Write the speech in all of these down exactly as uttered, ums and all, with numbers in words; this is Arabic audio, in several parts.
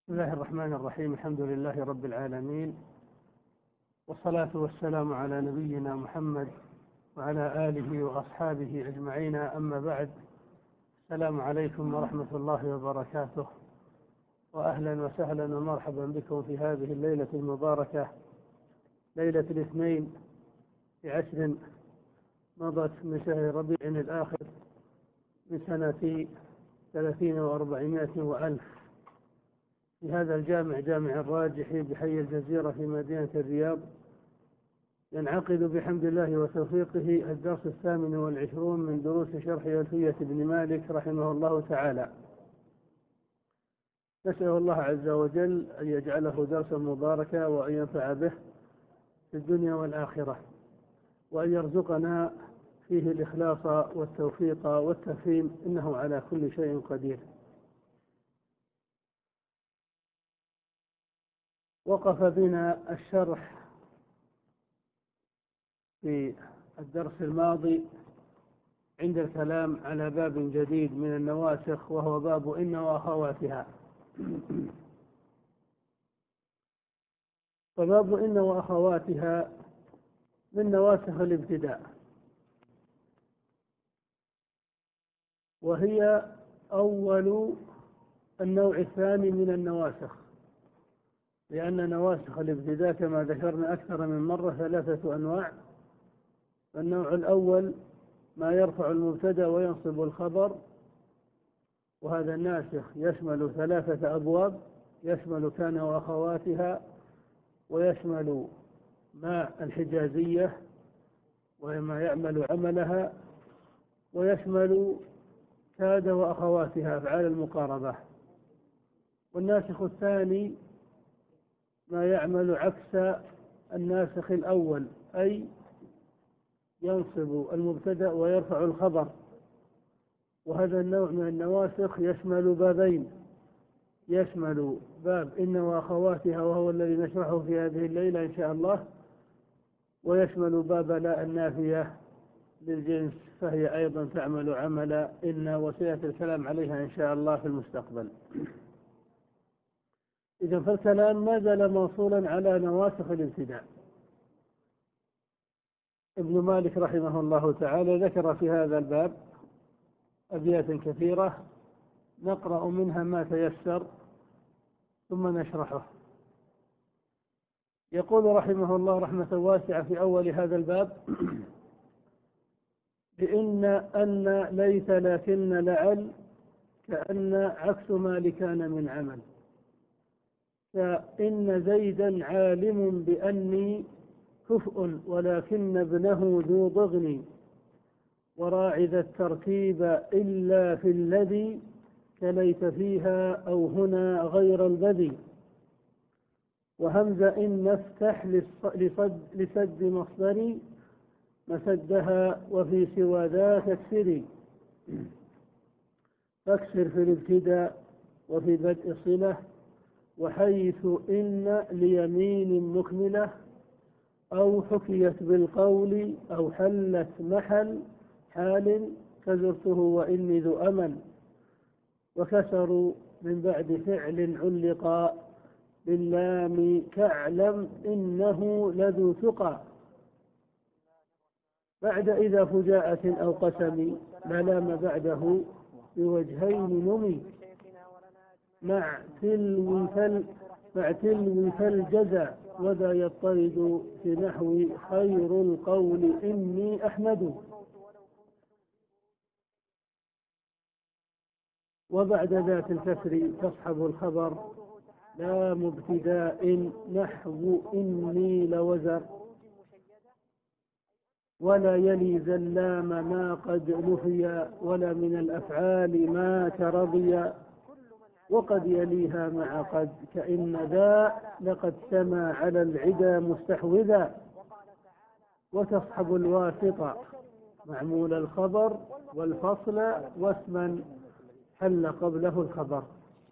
بسم الله الرحمن الرحيم. الحمد لله رب العالمين، والصلاة والسلام على نبينا محمد وعلى آله وأصحابه أجمعين، أما بعد. السلام عليكم ورحمة الله وبركاته، وأهلا وسهلا ومرحبا بكم في هذه الليلة المباركة، ليلة الاثنين في عشر مضت من شهر ربيع الآخر من سنة ثلاثين وأربعمائة وألف، في هذا الجامع جامع الراجح بحي الجزيرة في مدينة الرياض. ينعقد بحمد الله وتوفيقه الدرس الثامن والعشرون من دروس شرح ألفية بن مالك رحمه الله تعالى. نسأل الله عز وجل أن يجعله درسا مباركا، وأن ينفع به في الدنيا والآخرة، وأن يرزقنا فيه الإخلاص والتوفيق والتفهيم، إنه على كل شيء قدير. وقف بنا الشرح في الدرس الماضي عند الكلام على باب جديد من النواسخ، وهو باب إن وأخواتها. فباب إن وأخواتها من نواسخ الابتداء، وهي أول النوع الثاني من النواسخ، لأن نواسخ الابتداء كما ذكرنا أكثر من مرة ثلاثة أنواع. النوع الأول ما يرفع المبتدأ وينصب الخبر، وهذا الناسخ يشمل ثلاثة أبواب، يشمل كان وأخواتها، ويشمل ما الحجازية وما يعمل عملها، ويشمل كاد وأخواتها أفعال المقاربة. والناسخ الثاني ما يعمل عكس الناسخ الأول، أي ينصب المبتدأ ويرفع الخبر، وهذا النوع من النواسخ يشمل بابين، يشمل باب إن وأخواتها وهو الذي نشرحه في هذه الليلة إن شاء الله، ويشمل باب لا النافية للجنس، فهي أيضا تعمل عمل إن، وسيأتي الكلام عليها إن شاء الله في المستقبل. إذا فالكلام ما زال موصولا على نواسخ الابتداء. ابن مالك رحمه الله تعالى ذكر في هذا الباب أبيات كثيرة، نقرأ منها ما تيسر ثم نشرحه. يقول رحمه الله رحمة واسعة في أول هذا الباب: بإن أن ليس لكن لعل كأن عكس ما لكان من عمل، فإن زيدا عالم بأني كفء ولكن ابنه ذو ضغن، وراعي ذا الترتيب إلا في الذي كليت فيها أو هنا غير البذي، وهمز إن نفتح لصد, لسد مصدري مسدها وفي سوى ذا تكسري، فاكسر في الابتداء وفي بدء صلة، وحيث إن ليمين مكملة، أو حكيت بالقول أو حلت محل حال كزرته وإني ذو أمل، وكسروا من بعد فعل علقا باللام كاعلم إنه لذو ثقى، بعد إذا فجاءة أو قسم لا لام بعده بوجهين نمي، مع تلو فل مع تلو فالجزع وذا يضطرد في نحو خير القول إني أحمد، وبعد ذات الكسر تصحب الخبر لا مبتداء نحو إني لوزر، ولا يلي زلام ما قد نفي ولا من الأفعال ما ترضي، وقد يليها مع قد كإن ذا لقد سما على العدا مستحوذا، وتصحب الواسطة معمول الخبر والفصل واسما حل قبله الخبر.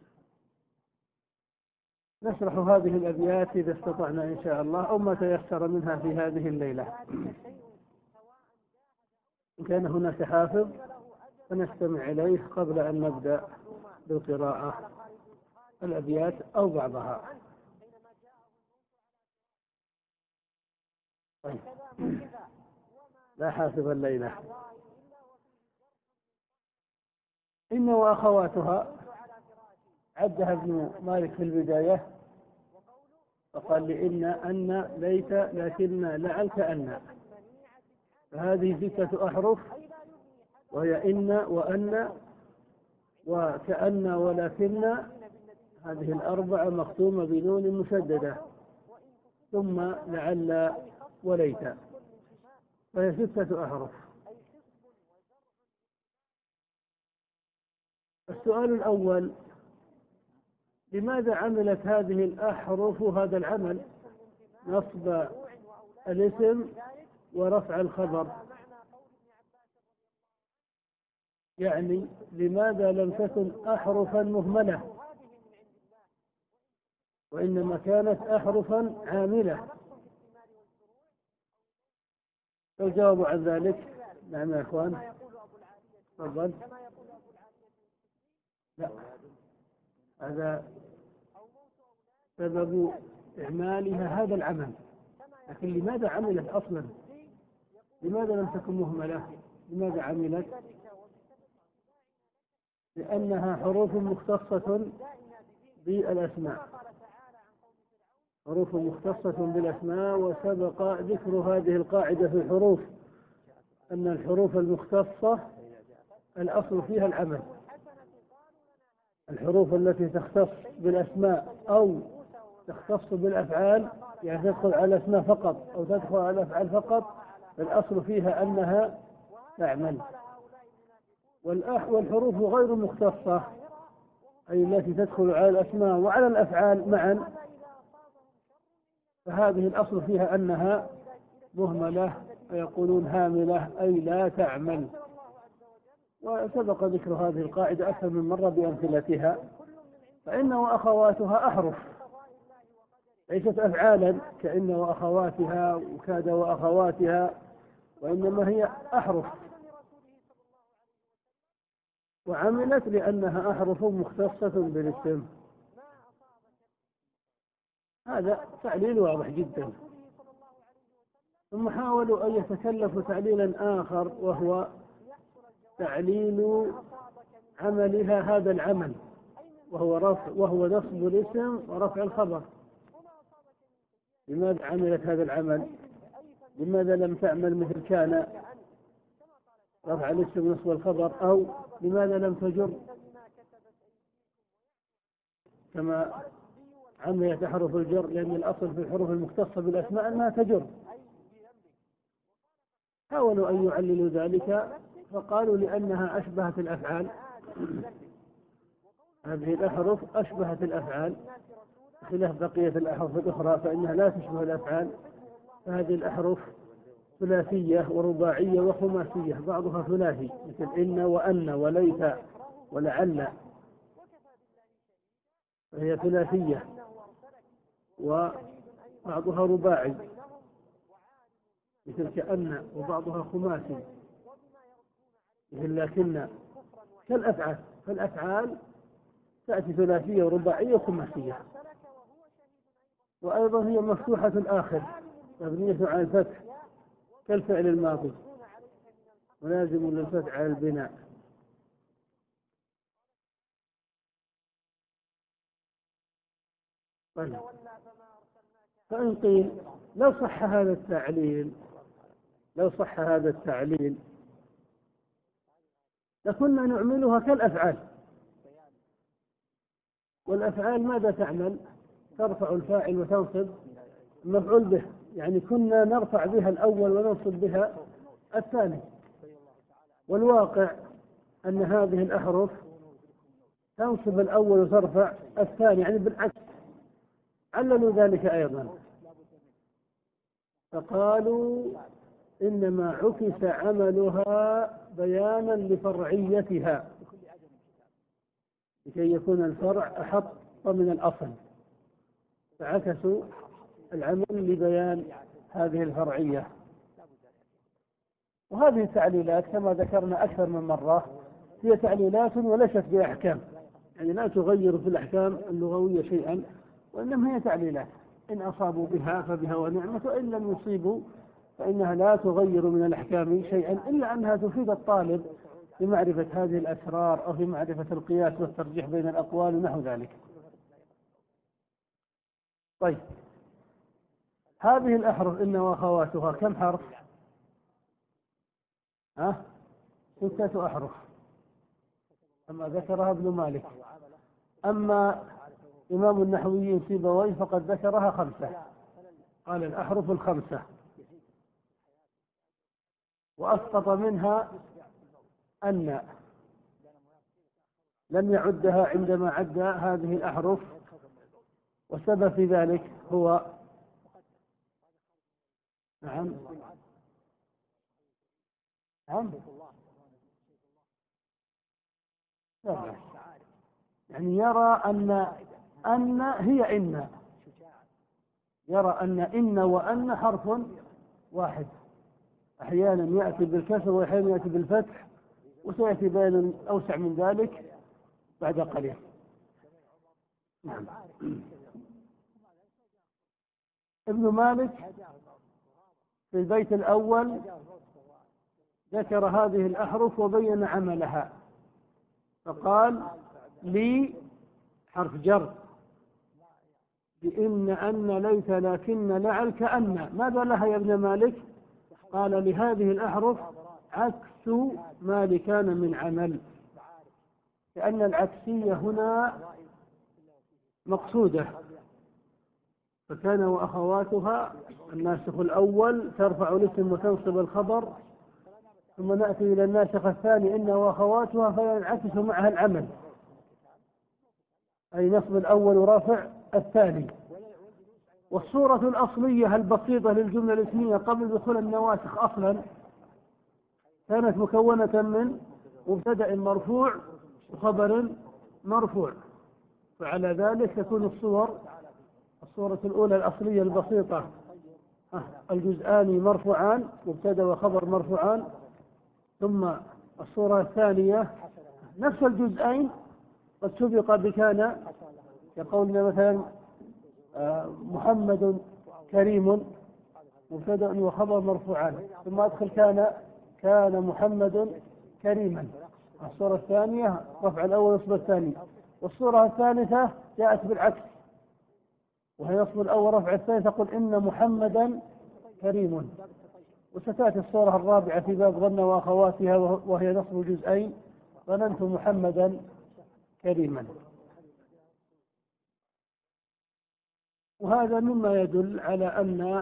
نشرح هذه الأبيات إذا استطعنا إن شاء الله، أو ما تيسر منها في هذه الليلة. إن كان هناك حافظ فنستمع إليه قبل أن نبدأ بالقراءة. الأبيات أو بعضها. طيب. لا حاسب الليلة. إن وأخواتها عدها ابن مالك في البداية فقال لإن أن ليت لكن لعل كأن، فهذه ستة أحرف وهي إن وأن وكأن ولكن، هذه الأربعة مختومة بنون مشددة، ثم لعل وليت، فهي ستة أحرف. السؤال الأول: لماذا عملت هذه الأحرف هذا العمل، نصب الاسم ورفع الخبر؟ يعني لماذا لم تكن أحرفا مهملة وإنما كانت أحرفا عاملة؟ الجواب عن ذلك نعم يا إخوان، تفضل. لا، هذا سبب إعمالها هذا العمل، لكن لماذا عملت أصلا؟ لماذا لم تكن مهملة؟ لماذا عملت؟ لأنها حروف مختصة بالأسماء، حروف مختصة بالأسماء، وسبق ذكر هذه القاعدة في الحروف أن الحروف المختصة الأصل فيها العمل. الحروف التي تختص بالأسماء أو تختص بالأفعال، يعني تدخل على الأسماء فقط أو تدخل على الأفعال فقط، الأصل فيها أنها تعمل. والحروف غير مختصة أي التي تدخل على الأسماء وعلى الأفعال معا، فهذه الأصل فيها أنها مهملة، ويقولون هاملة أي لا تعمل. وسبق ذكر هذه القاعدة أكثر من مرة بأمثلتها. فإن وأخواتها أحرف ليست أفعالا كإن وأخواتها وكاد وأخواتها، وإنما هي أحرف، وعملت لأنها أحرف مختصة بالاسم. هذا تعليل واضح جدا. ثم حاولوا أن يتكلفوا تعليلا آخر، وهو تعليل عملها هذا العمل، وهو رفع وهو نصب الاسم ورفع الخبر. لماذا عملت هذا العمل؟ لماذا لم تعمل مثل كان رفع الاسم ونصب الخبر؟ أو لماذا لم تجر كما عملت حرف الجر؟ لأن الأصل في الحروف المختصة بالأسماء أنها تجر. حاولوا أن يعللوا ذلك فقالوا لأنها أشبهت الأفعال، هذه الأحرف أشبهت الأفعال خلاف بقية الأحرف الأخرى فإنها لا تشبه الأفعال. فهذه الأحرف ثلاثية ورباعية وخماسية، بعضها ثلاثي مثل إن وأن وليت ولعل، فهي ثلاثية، وبعضها رباعي مثل كأن، وبعضها خماسي مثل لكن، كالأفعال. فالأفعال تأتي ثلاثية ورباعية وخماسية. وأيضا هي مفتوحة الآخر مبنية على الفتح كالفعل الماضي، ولازم للفتح على البناء. طيب. فإن قيل لو صح هذا التعليل لو صح هذا التعليل لكنا نعملها كالأفعال. والأفعال ماذا تعمل؟ ترفع الفاعل وتنصب المفعول به، يعني كنا نرفع بها الأول وننصب بها الثاني. والواقع أن هذه الأحرف تنصب الأول وترفع الثاني، يعني بالعكس. عللوا ذلك أيضا فقالوا إنما عكس عملها بيانا لفرعيتها، لكي يكون الفرع أحط من الأصل، فعكسوا العمل لبيان هذه الفرعية. وهذه التعليلات كما ذكرنا أكثر من مرة هي تعليلات وليست بأحكام، يعني لا تغير في الأحكام اللغوية شيئا، وإنما هي تعليلات، إن أصابوا بها فبها ونعمة، وإن لم يصيبوا فإنها لا تغير من الأحكام شيئا، إلا أنها تفيد الطالب في معرفة هذه الأسرار أو في معرفة القياس والترجيح بين الأقوال ونحو ذلك. طيب، هذه الأحرف إن وأخواتها كم حرف؟ ها؟ ستة أحرف، أما ذكرها ابن مالك. أما إمام النحويين سيبويه فقد ذكرها خمسة، قال الأحرف الخمسة، وأسقط منها أن، لم يعدها عندما عد هذه الأحرف، والسبب في ذلك هو نعم نعم يعني يرى أن أن هي إن، يرى أن إن وأن حرف واحد، أحيانا يأتي بالكسر وأحيانا يأتي بالفتح، وسيأتي بيان أوسع من ذلك بعد قليل. نعم. ابن مالك في البيت الأول ذكر هذه الأحرف وبين عملها، فقال لي حرف جر بإن أن ليس لكن لعل كأن، ماذا لها يا ابن مالك؟ قال لهذه الأحرف عكس ما لكان من عمل، لأن العكسية هنا مقصودة، فكان وأخواتها الناسخ الأول ترفع الاسم وتنصب الخبر، ثم نأتي إلى الناسخ الثاني إن وأخواتها فينعكس معها العمل، أي نصب الأول ورافع الثاني. والصورة الأصلية البسيطة للجملة الاسمية قبل دخول النواسخ أصلا كانت مكونة من مبتدأ مرفوع وخبر مرفوع، فعلى ذلك تكون الصور الصورة الأولى الأصلية البسيطة الجزءان مرفوعان، مبتدأ وخبر مرفوعان، ثم الصورة الثانية نفس الجزئين قد سبق بكان، كقولنا مثلا محمد كريم مبتدأ وخبر مرفوعان، ثم أدخل كان كان محمد كريما. الصورة الثانية رفع الأول نصب الثاني، والصورة الثالثة جاءت بالعكس وهي نصب الأول رفع الثاني، تقول إن محمدا كريم. وستأتي الصورة الرابعة في باب ظن وأخواتها وهي نصب الجزئين، ظننت محمدا كريما. وهذا مما يدل على أن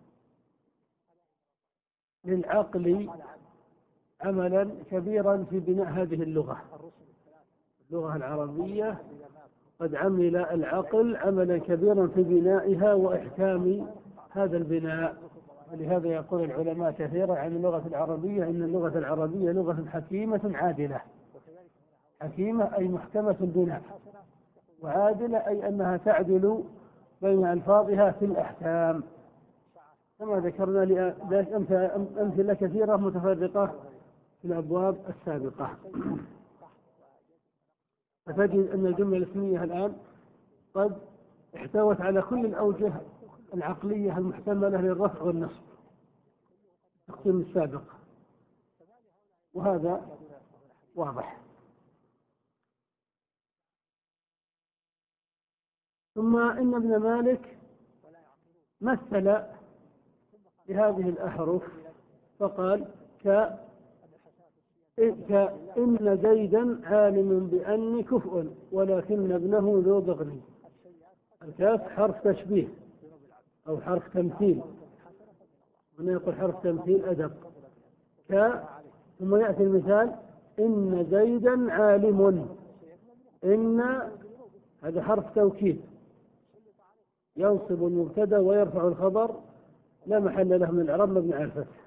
للعقل عملا كبيرا في بناء هذه اللغة. اللغة العربية قد عمل العقل عملا كبيرا في بنائها وإحكام هذا البناء، ولهذا يقول العلماء كثيرا عن اللغة العربية إن اللغة العربية لغة حكيمة عادلة. حكيمة أي محكمة البناء، وعادلة أي أنها تعدل بين ألفاظها في الأحكام، كما ذكرنا أمثلة كثيرة متفرقة في الأبواب السابقة. فتجد أن الجملة الاسمية الآن قد احتوت على كل الأوجه العقلية المحتملة للرفع والنصب التقسيم السابق، وهذا واضح. ثم إن ابن مالك مثل بهذه الأحرف فقال ك إن زيدا عالم بأني كفء ولكن ابنه ذو ضغن. الكاف حرف تشبيه أو حرف تمثيل، هنا يقول حرف تمثيل أدق ك، ثم يأتي المثال إن زيدا عالم. إن هذا حرف توكيد ينصب المبتدا ويرفع الخبر، لا محل له من الإعراب مبني على الفتح.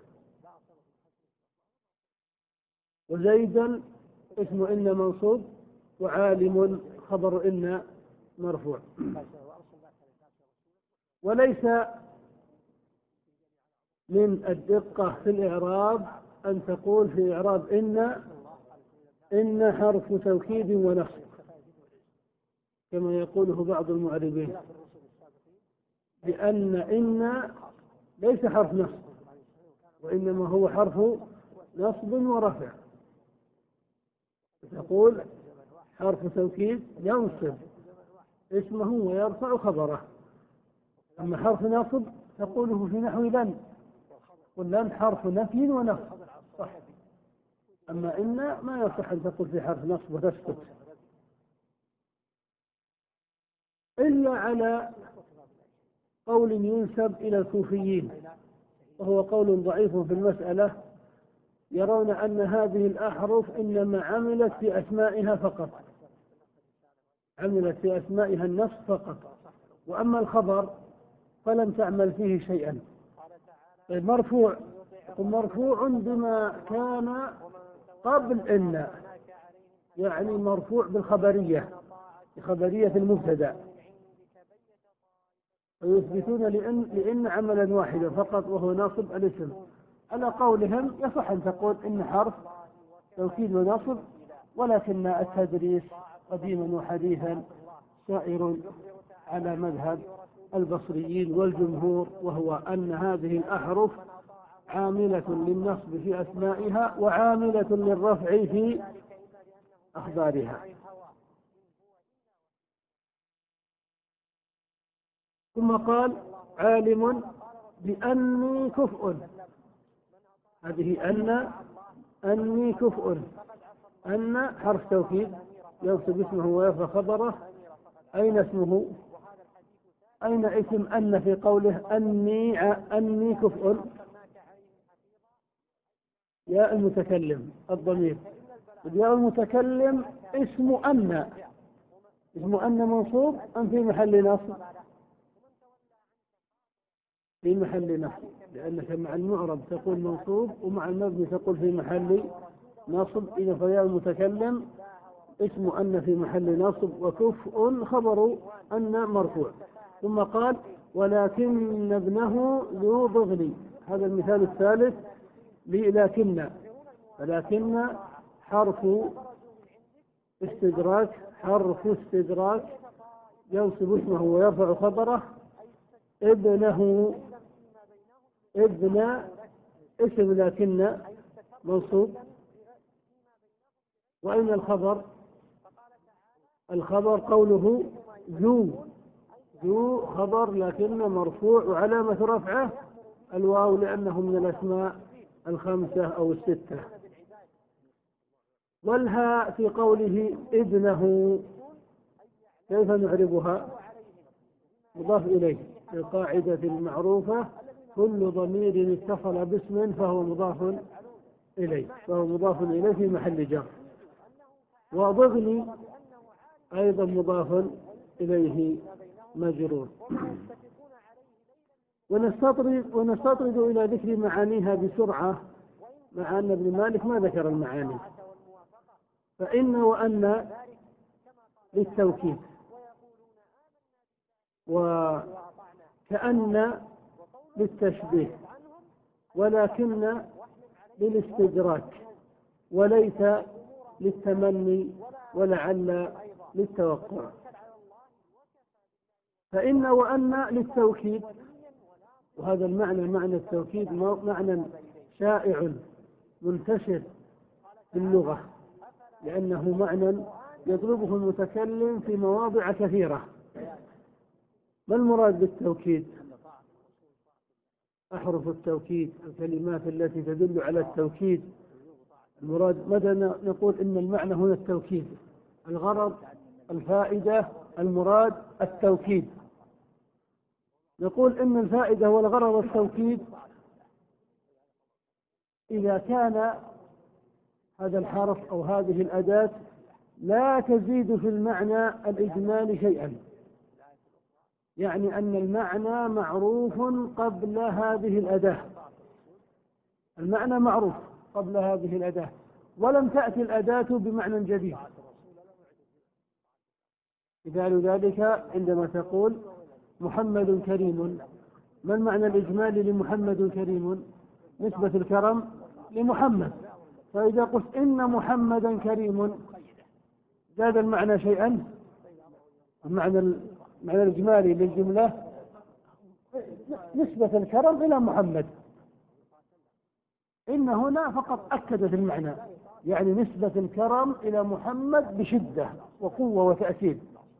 وزيدا اسم إن منصوب، وعالم خبر إن مرفوع. وليس من الدقة في الإعراب أن تقول في إعراب إن إن حرف توكيد ونصب، كما يقوله بعض المعربين، لأن إن ليس حرف نصب، وإنما هو حرف نصب ورفع. تقول حرف توكيد ينصب اسمه ويرفع خبره. أما حرف نصب تقوله في نحو لن، ولن حرف نفي ونصب صح. أما إن ما يصح أن تقول في حرف نصب وتسكت، إلا على قول ينسب إلى الكوفيين، وهو قول ضعيف في المسألة، يرون أن هذه الأحرف إنما عملت في أسمائها فقط، عملت في أسمائها النصب فقط، وأما الخبر فلم تعمل فيه شيئا. مرفوع مرفوع بما كان قبل إن، يعني مرفوع بالخبرية، بخبرية المبتدأ، ويثبتون لأن, لأن عملا واحدا فقط وهو ناصب الاسم. على قولهم يصح أن تقول إن حرف توكيد ونصب، ولكن التدريس قديما وحديثا سائر على مذهب البصريين والجمهور، وهو أن هذه الأحرف عاملة للنصب في أسمائها وعاملة للرفع في أخبارها. ثم قال عالم بأني كفء، هذه أن أني كفء، أن حرف توكيد ينصب اسمه ويرفع خبره. أين اسمه؟ أين اسم أن في قوله أني أني كفء؟ يا المتكلم الضمير، يا المتكلم اسم أن، اسم أن منصوب أم في محل نصب؟ في محل نصب، لأنك مع المعرب تقول منصوب ومع المبني تقول في محل نصب. إذا فيا المتكلم اسم أن في محل نصب، وكفء خبر أن مرفوع. ثم قال ولكن ابنه ذو ضغن، هذا المثال الثالث لكن. ولكن حرف استدراك، حرف استدراك ينصب اسمه ويرفع خبره. ابنه، ابن اسم لكن منصوب. وأين الخبر؟ الخبر قوله ذو، ذو خبر لكن مرفوع، وعلامة رفعه الواو لأنه من الأسماء الخمسة أو الستة. والهاء في قوله ابنه كيف نعربها؟ مضاف إليه، القاعدة المعروفة كل ضمير اتصل باسم فهو مضاف إليه، فهو مضاف إليه في محل جر. وضغني أيضا مضاف إليه مجرور. ونستطرد, ونستطرد إلى ذكر معانيها بسرعة، مع أن ابن مالك ما ذكر المعاني. فإن وأن للتوكيد، وكأن للتشبيه، ولكن للاستدراك، وليس للتمني، ولعل للتوقع. فإن وأن للتوكيد، وهذا المعنى معنى التوكيد معنى شائع منتشر في اللغة، لأنه معنى يطلبه المتكلم في مواضع كثيرة. ما المراد بالتوكيد؟ أحرف التوكيد، الكلمات التي تدل على التوكيد. المراد متى نقول إن المعنى هنا التوكيد؟ الغرض، الفائدة، المراد التوكيد. نقول إن الفائدة والغرض التوكيد إذا كان هذا الحرف أو هذه الأداة لا تزيد في المعنى الإجمالي شيئا، يعني أن المعنى معروف قبل هذه الأداة، المعنى معروف قبل هذه الأداة، ولم تأتي الأداة بمعنى جديد. مثال ذلك عندما تقول محمد كريم، ما المعنى الإجمالي لمحمد كريم؟ نسبة الكرم لمحمد. فإذا قلت إن محمدا كريم زاد المعنى شيئا؟ المعنى المعنى الإجمالي للجملة نسبة الكرم إلى محمد. إن هنا فقط أكدت المعنى، يعني نسبة الكرم إلى محمد بشدة وقوة وتأكيد،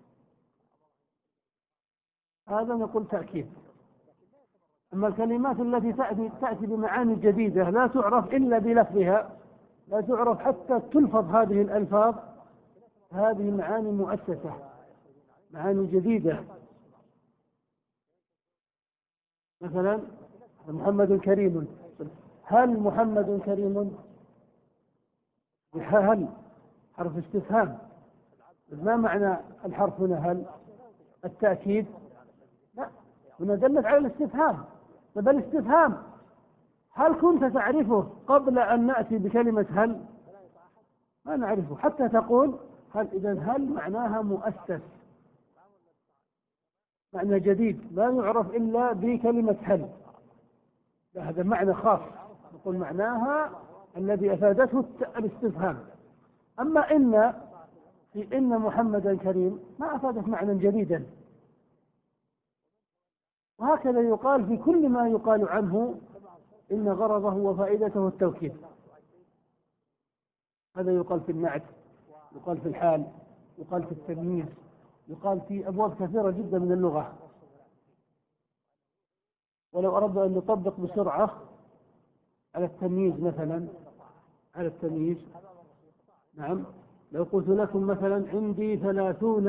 هذا نقول تأكيد. أما الكلمات التي تأتي, تأتي بمعاني جديدة لا تعرف إلا بلفظها، لا تعرف حتى تلفظ هذه الألفاظ، هذه معاني مؤسسة، معاني جديدة. مثلا محمد كريم، هل محمد كريم؟ هل حرف استفهام، ما معنى الحرف هنا؟ هل التأكيد؟ لا، هنا دلت على الاستفهام. بل الاستفهام هل كنت تعرفه قبل أن نأتي بكلمة هل؟ ما نعرفه حتى تقول هل. إذن هل معناها مؤسس، معنى جديد لا يعرف إلا بكلمة هل. هذا معنى خاص نقول معناها الذي أفادته الاستفهام. أما إن في إن محمدا كريم ما أفادت معنى جديدا. وهكذا يقال في كل ما يقال عنه إن غرضه وفائدته التوكيد. هذا يقال في النعت، يقال في الحال، يقال في التمييز، يقال في أبواب كثيرة جدا من اللغة. ولو أردنا أن نطبق بسرعة على التمييز مثلا، على التمييز نعم، لو قلت لكم مثلا عندي ثلاثون،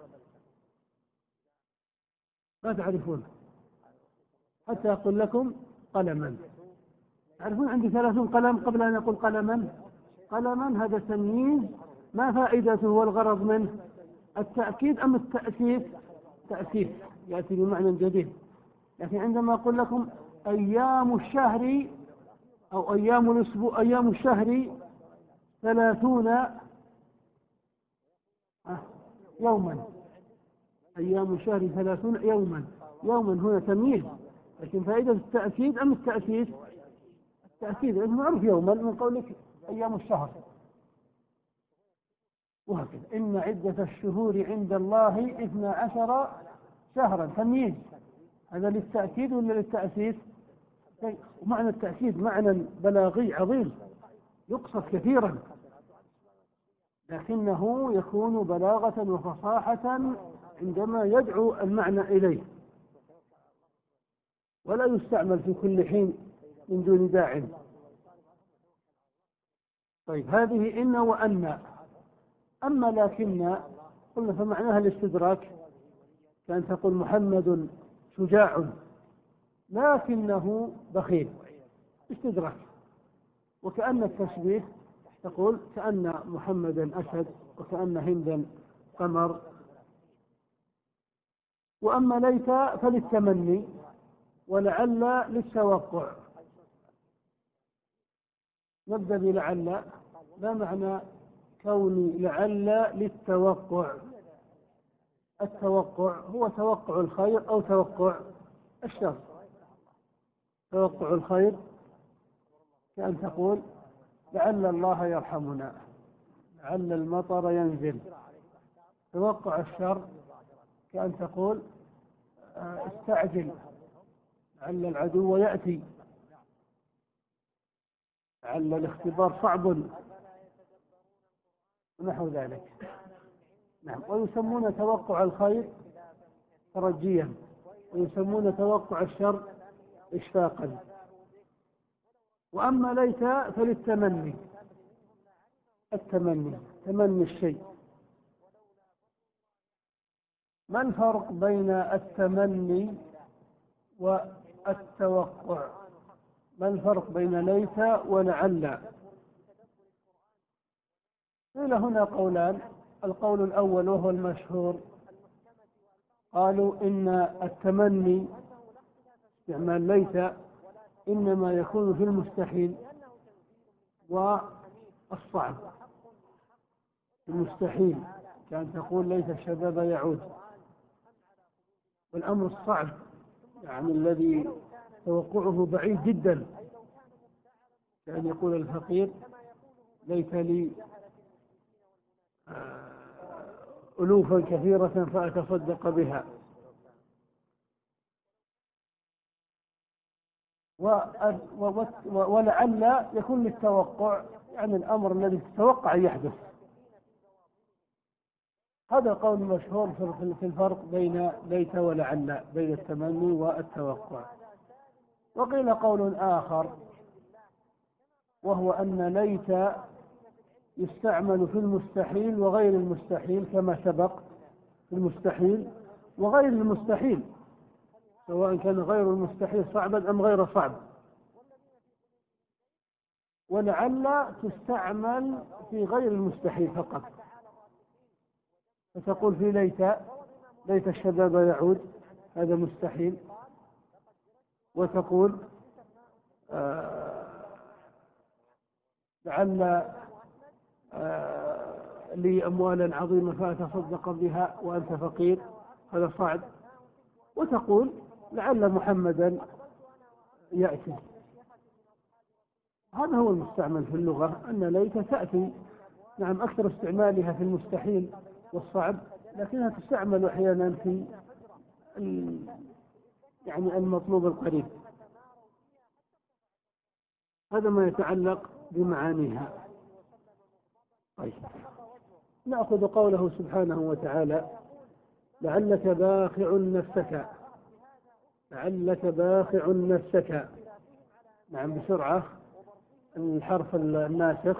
ما تعرفون حتى أقول لكم قلما. تعرفون عندي ثلاثون قلم قبل أن أقول قلما. قلما هذا تمييز، ما فائدته والغرض منه؟ التأكيد أم التأسيس؟ تأسيس، يأتي بمعنى جديد. لكن عندما أقول لكم أيام الشهر أو أيام الأسبوع، أيام الشهر ثلاثون يوما، أيام الشهر ثلاثون يوما، يوما هنا تمييز، لكن فائدة التأكيد أم التأسيس؟ التأكيد، لأنه معروف يوما من قولك أيام الشهر. وهكذا إن عدة الشهور عند الله اثنا عشر شهرا، تمييز، هذا للتأكيد ولا للتأسيس؟ ومعنى التأكيد معنى بلاغي عظيم يقصد كثيرا، لكنه يكون بلاغة وفصاحة عندما يدعو المعنى إليه، ولا يستعمل في كل حين من دون داع. طيب هذه إن وأن. أما لكن قلنا فمعناها الاستدراك، كأن تقول محمد شجاع لكنه بخيل، استدراك. وكأن التشبيه تقول كأن محمدا أسد وكأن هندا قمر. وأما ليت فللتمني ولعل للتوقع. نبدأ بلعل. ما معنى كون لعل للتوقع؟ التوقع هو توقع الخير أو توقع الشر. توقع الخير كأن تقول لعل الله يرحمنا، لعل المطر ينزل. توقع الشر كأن تقول استعجل، لعل العدو يأتي، لعل الاختبار صعب، ونحو ذلك. نعم. ويسمون توقع الخير ترجيا، ويسمون توقع الشر إشفاقا. وأما ليت فللتمني، التمني تمني الشيء. ما الفرق بين التمني والتوقع؟ ما الفرق بين ليت ولعل؟ قيل هنا قولان. القول الأول وهو المشهور، قالوا إن التمني استعمال ليت إنما يكون في المستحيل والصعب. المستحيل كان تقول ليت الشباب يعود، والأمر الصعب يعني الذي توقعه بعيد جدا، كأن يقول الفقير ليت لي ألوفا كثيرة فأتصدق بها. ولعل يكون للتوقع، يعني الأمر الذي تتوقع يحدث. هذا القول المشهور في الفرق بين ليت ولعل، بين التمني والتوقع. وقيل قول آخر، وهو أن ليت يستعمل في المستحيل وغير المستحيل كما سبق، في المستحيل وغير المستحيل، سواء كان غير المستحيل صعبا أم غير صعب. ولعل تستعمل في غير المستحيل فقط، فتقول في ليت ليت الشباب يعود، هذا مستحيل. وتقول آه لعل آه لي أموالا عظيمة فأتصدق بها وأنت فقير، هذا صعب. وتقول لعل محمدا يأتي. هذا هو المستعمل في اللغة، أن ليت تأتي، نعم، أكثر استعمالها في المستحيل والصعب، لكنها تستعمل أحيانا في يعني المطلوب القريب. هذا ما يتعلق بمعانيها. طيب، نأخذ قوله سبحانه وتعالى لعلك باخع نفسك، لعلك باخع نفسك. نعم، بسرعة. الحرف الناسخ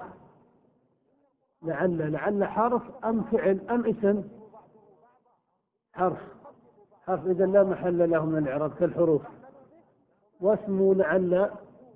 لعل، لعل حرف أم فعل أم اسم؟ حرف، حرف إذا لا محل له من الإعراب كالحروف. واسم لعل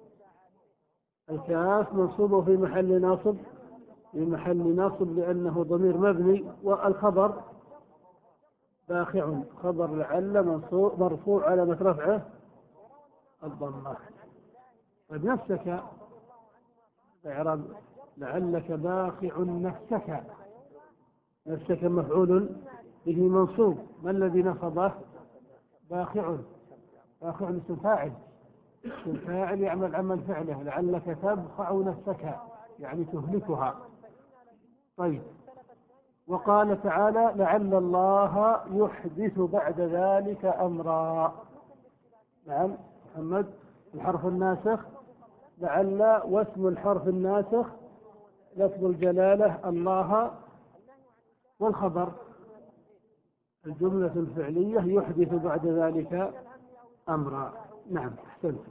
الكاف منصوب في محل ناصب، في محل ناصب لأنه ضمير مبني. والخبر باخع، خبر لعل منصوب مرفوع على رفعه الضمة. نفسك إعراب لعلك باخع نفسك، نفسك مفعول به منصوب. ما الذي نصبه؟ باخع، باخع اسم فاعل، اسم فاعل يعمل عمل فعله. لعلك تبخع نفسك يعني تهلكها. طيب، وقال تعالى لعل الله يحدث بعد ذلك أمرا. نعم محمد، الحرف الناسخ لعل، واسم الحرف الناسخ لفظ الجلالة الله، والخبر الجملة الفعلية يحدث بعد ذلك أمرا. نعم أحسنت.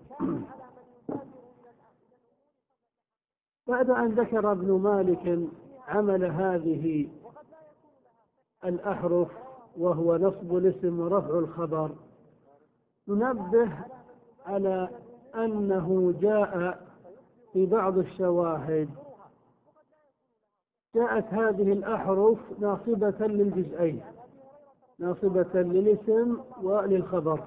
بعد أن ذكر ابن مالك عمل هذه الأحرف وهو نصب الاسم ورفع الخبر، ننبه على أنه جاء في بعض الشواهد جاءت هذه الأحرف ناصبة للجزئين، ناصبة للاسم وللخبر.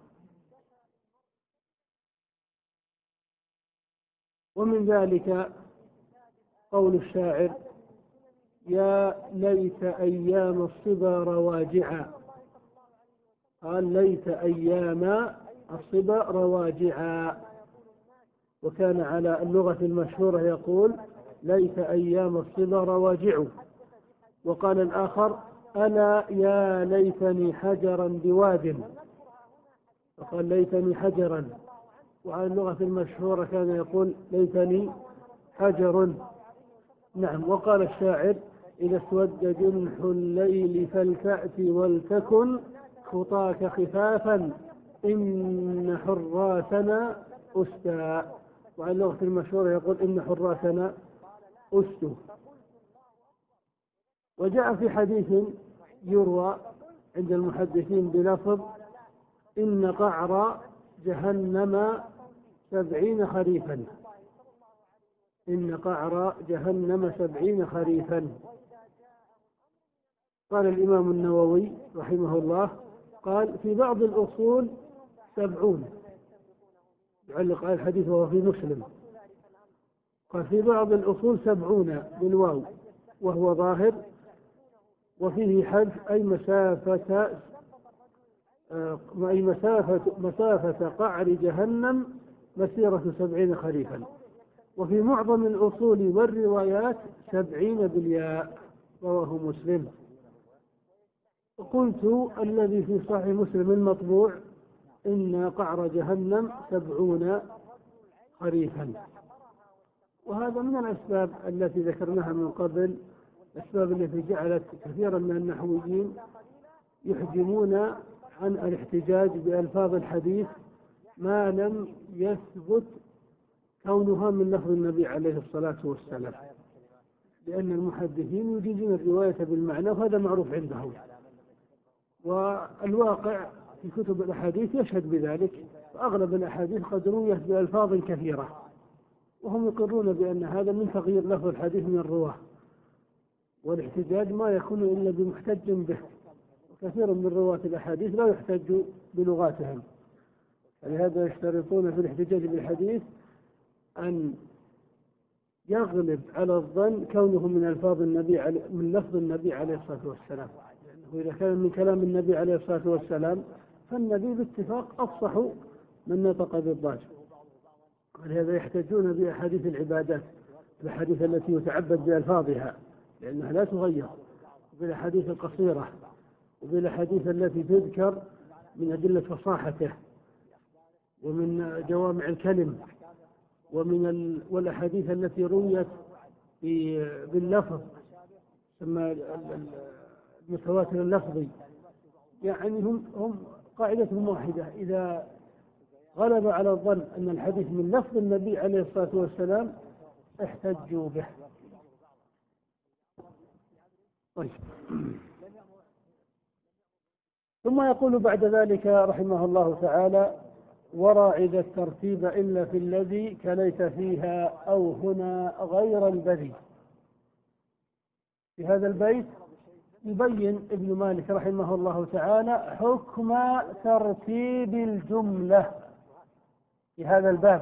ومن ذلك قول الشاعر يا ليت أيام الصبا رواجعا، قال ليت أيام الصبا رواجعا. وكان على اللغة المشهورة يقول ليت أيام الصبا رواجع. وقال الآخر ألا يا ليتني حجرا بواد، وقال ليتني حجرا. وعلى اللغة المشهورة كان يقول ليتني حجر. نعم. وقال الشاعر إذا اسود جنح الليل فلتأت ولتكن خطاك خفافا إن حراسنا أستى. وعلى اللغة المشهورة يقول إن حراسنا أستو. وجاء في حديث يروى عند المحدثين بلفظ إن قعر جهنم سبعين خريفا، إن قعر جهنم سبعين خريفا. قال الإمام النووي رحمه الله قال في بعض الأصول سبعون، يعلق على الحديث وهو في مسلم، قال في بعض الأصول سبعون بالواو وهو ظاهر، وفيه حذف أي مسافة أي مسافة مسافة قعر جهنم مسيرة سبعين خريفا. وفي معظم الأصول والروايات سبعين بالياء، رواه مسلم. قلت الذي في صحيح مسلم المطبوع إن قعر جهنم سبعون خريفا. وهذا من الأسباب التي ذكرناها من قبل، الأسباب التي جعلت كثيرا من النحويين يحجمون عن الاحتجاج بألفاظ الحديث ما لم يثبت كونها من لفظ النبي عليه الصلاة والسلام، لأن المحدثين يجيزون الرواية بالمعنى وهذا معروف عندهم، والواقع في كتب الأحاديث يشهد بذلك، فأغلب الأحاديث قد رويت بألفاظ كثيرة، وهم يقرون بأن هذا من تغيير لفظ الحديث من الرواه، والاحتجاج ما يكون إلا بمحتج به، وكثير من رواة الأحاديث لا يحتج بلغاتهم، فلهذا يشترطون في الاحتجاج بالحديث أن يغلب على الظن كونه من ألفاظ النبي علي من لفظ النبي عليه الصلاة والسلام، لأنه إذا كان من كلام النبي عليه الصلاة والسلام فالنبي باتفاق أفصح من نطق بالضاد، ولهذا يحتجون بأحاديث العبادات، الأحاديث التي يتعبد بألفاظها لأنها لا تغير، بالأحاديث القصيرة، وبالأحاديث التي تذكر من أدلة فصاحته ومن جوامع الكلم، ومن ال... والأحاديث التي رويت باللفظ ثم المتواتر اللفظي، يعني هم هم قاعدة واحدة، إذا غلب على الظن أن الحديث من لفظ النبي عليه الصلاة والسلام احتجوا به. طيب. ثم يقول بعد ذلك رحمه الله تعالى: وراعي ذا الترتيب إلا في الذي كليت فيها أو هنا غير البذي. في هذا البيت يبين ابن مالك رحمه الله تعالى حكم ترتيب الجملة في هذا الباب،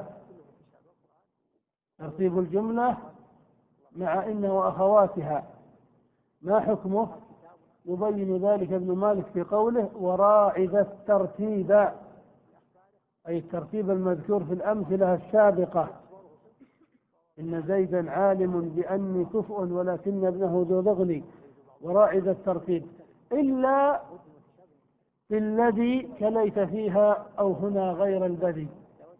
ترتيب الجملة مع إن وأخواتها ما حكمه؟ يبين ذلك ابن مالك في قوله: وراعي ذا الترتيب، أي الترتيب المذكور في الأمثلة السابقة، إن زيدا عالم بأني كفء ولكن ابنه ذو ضغني، وراعي ذا الترتيب إلا في الذي كليت فيها أو هنا غير البذي.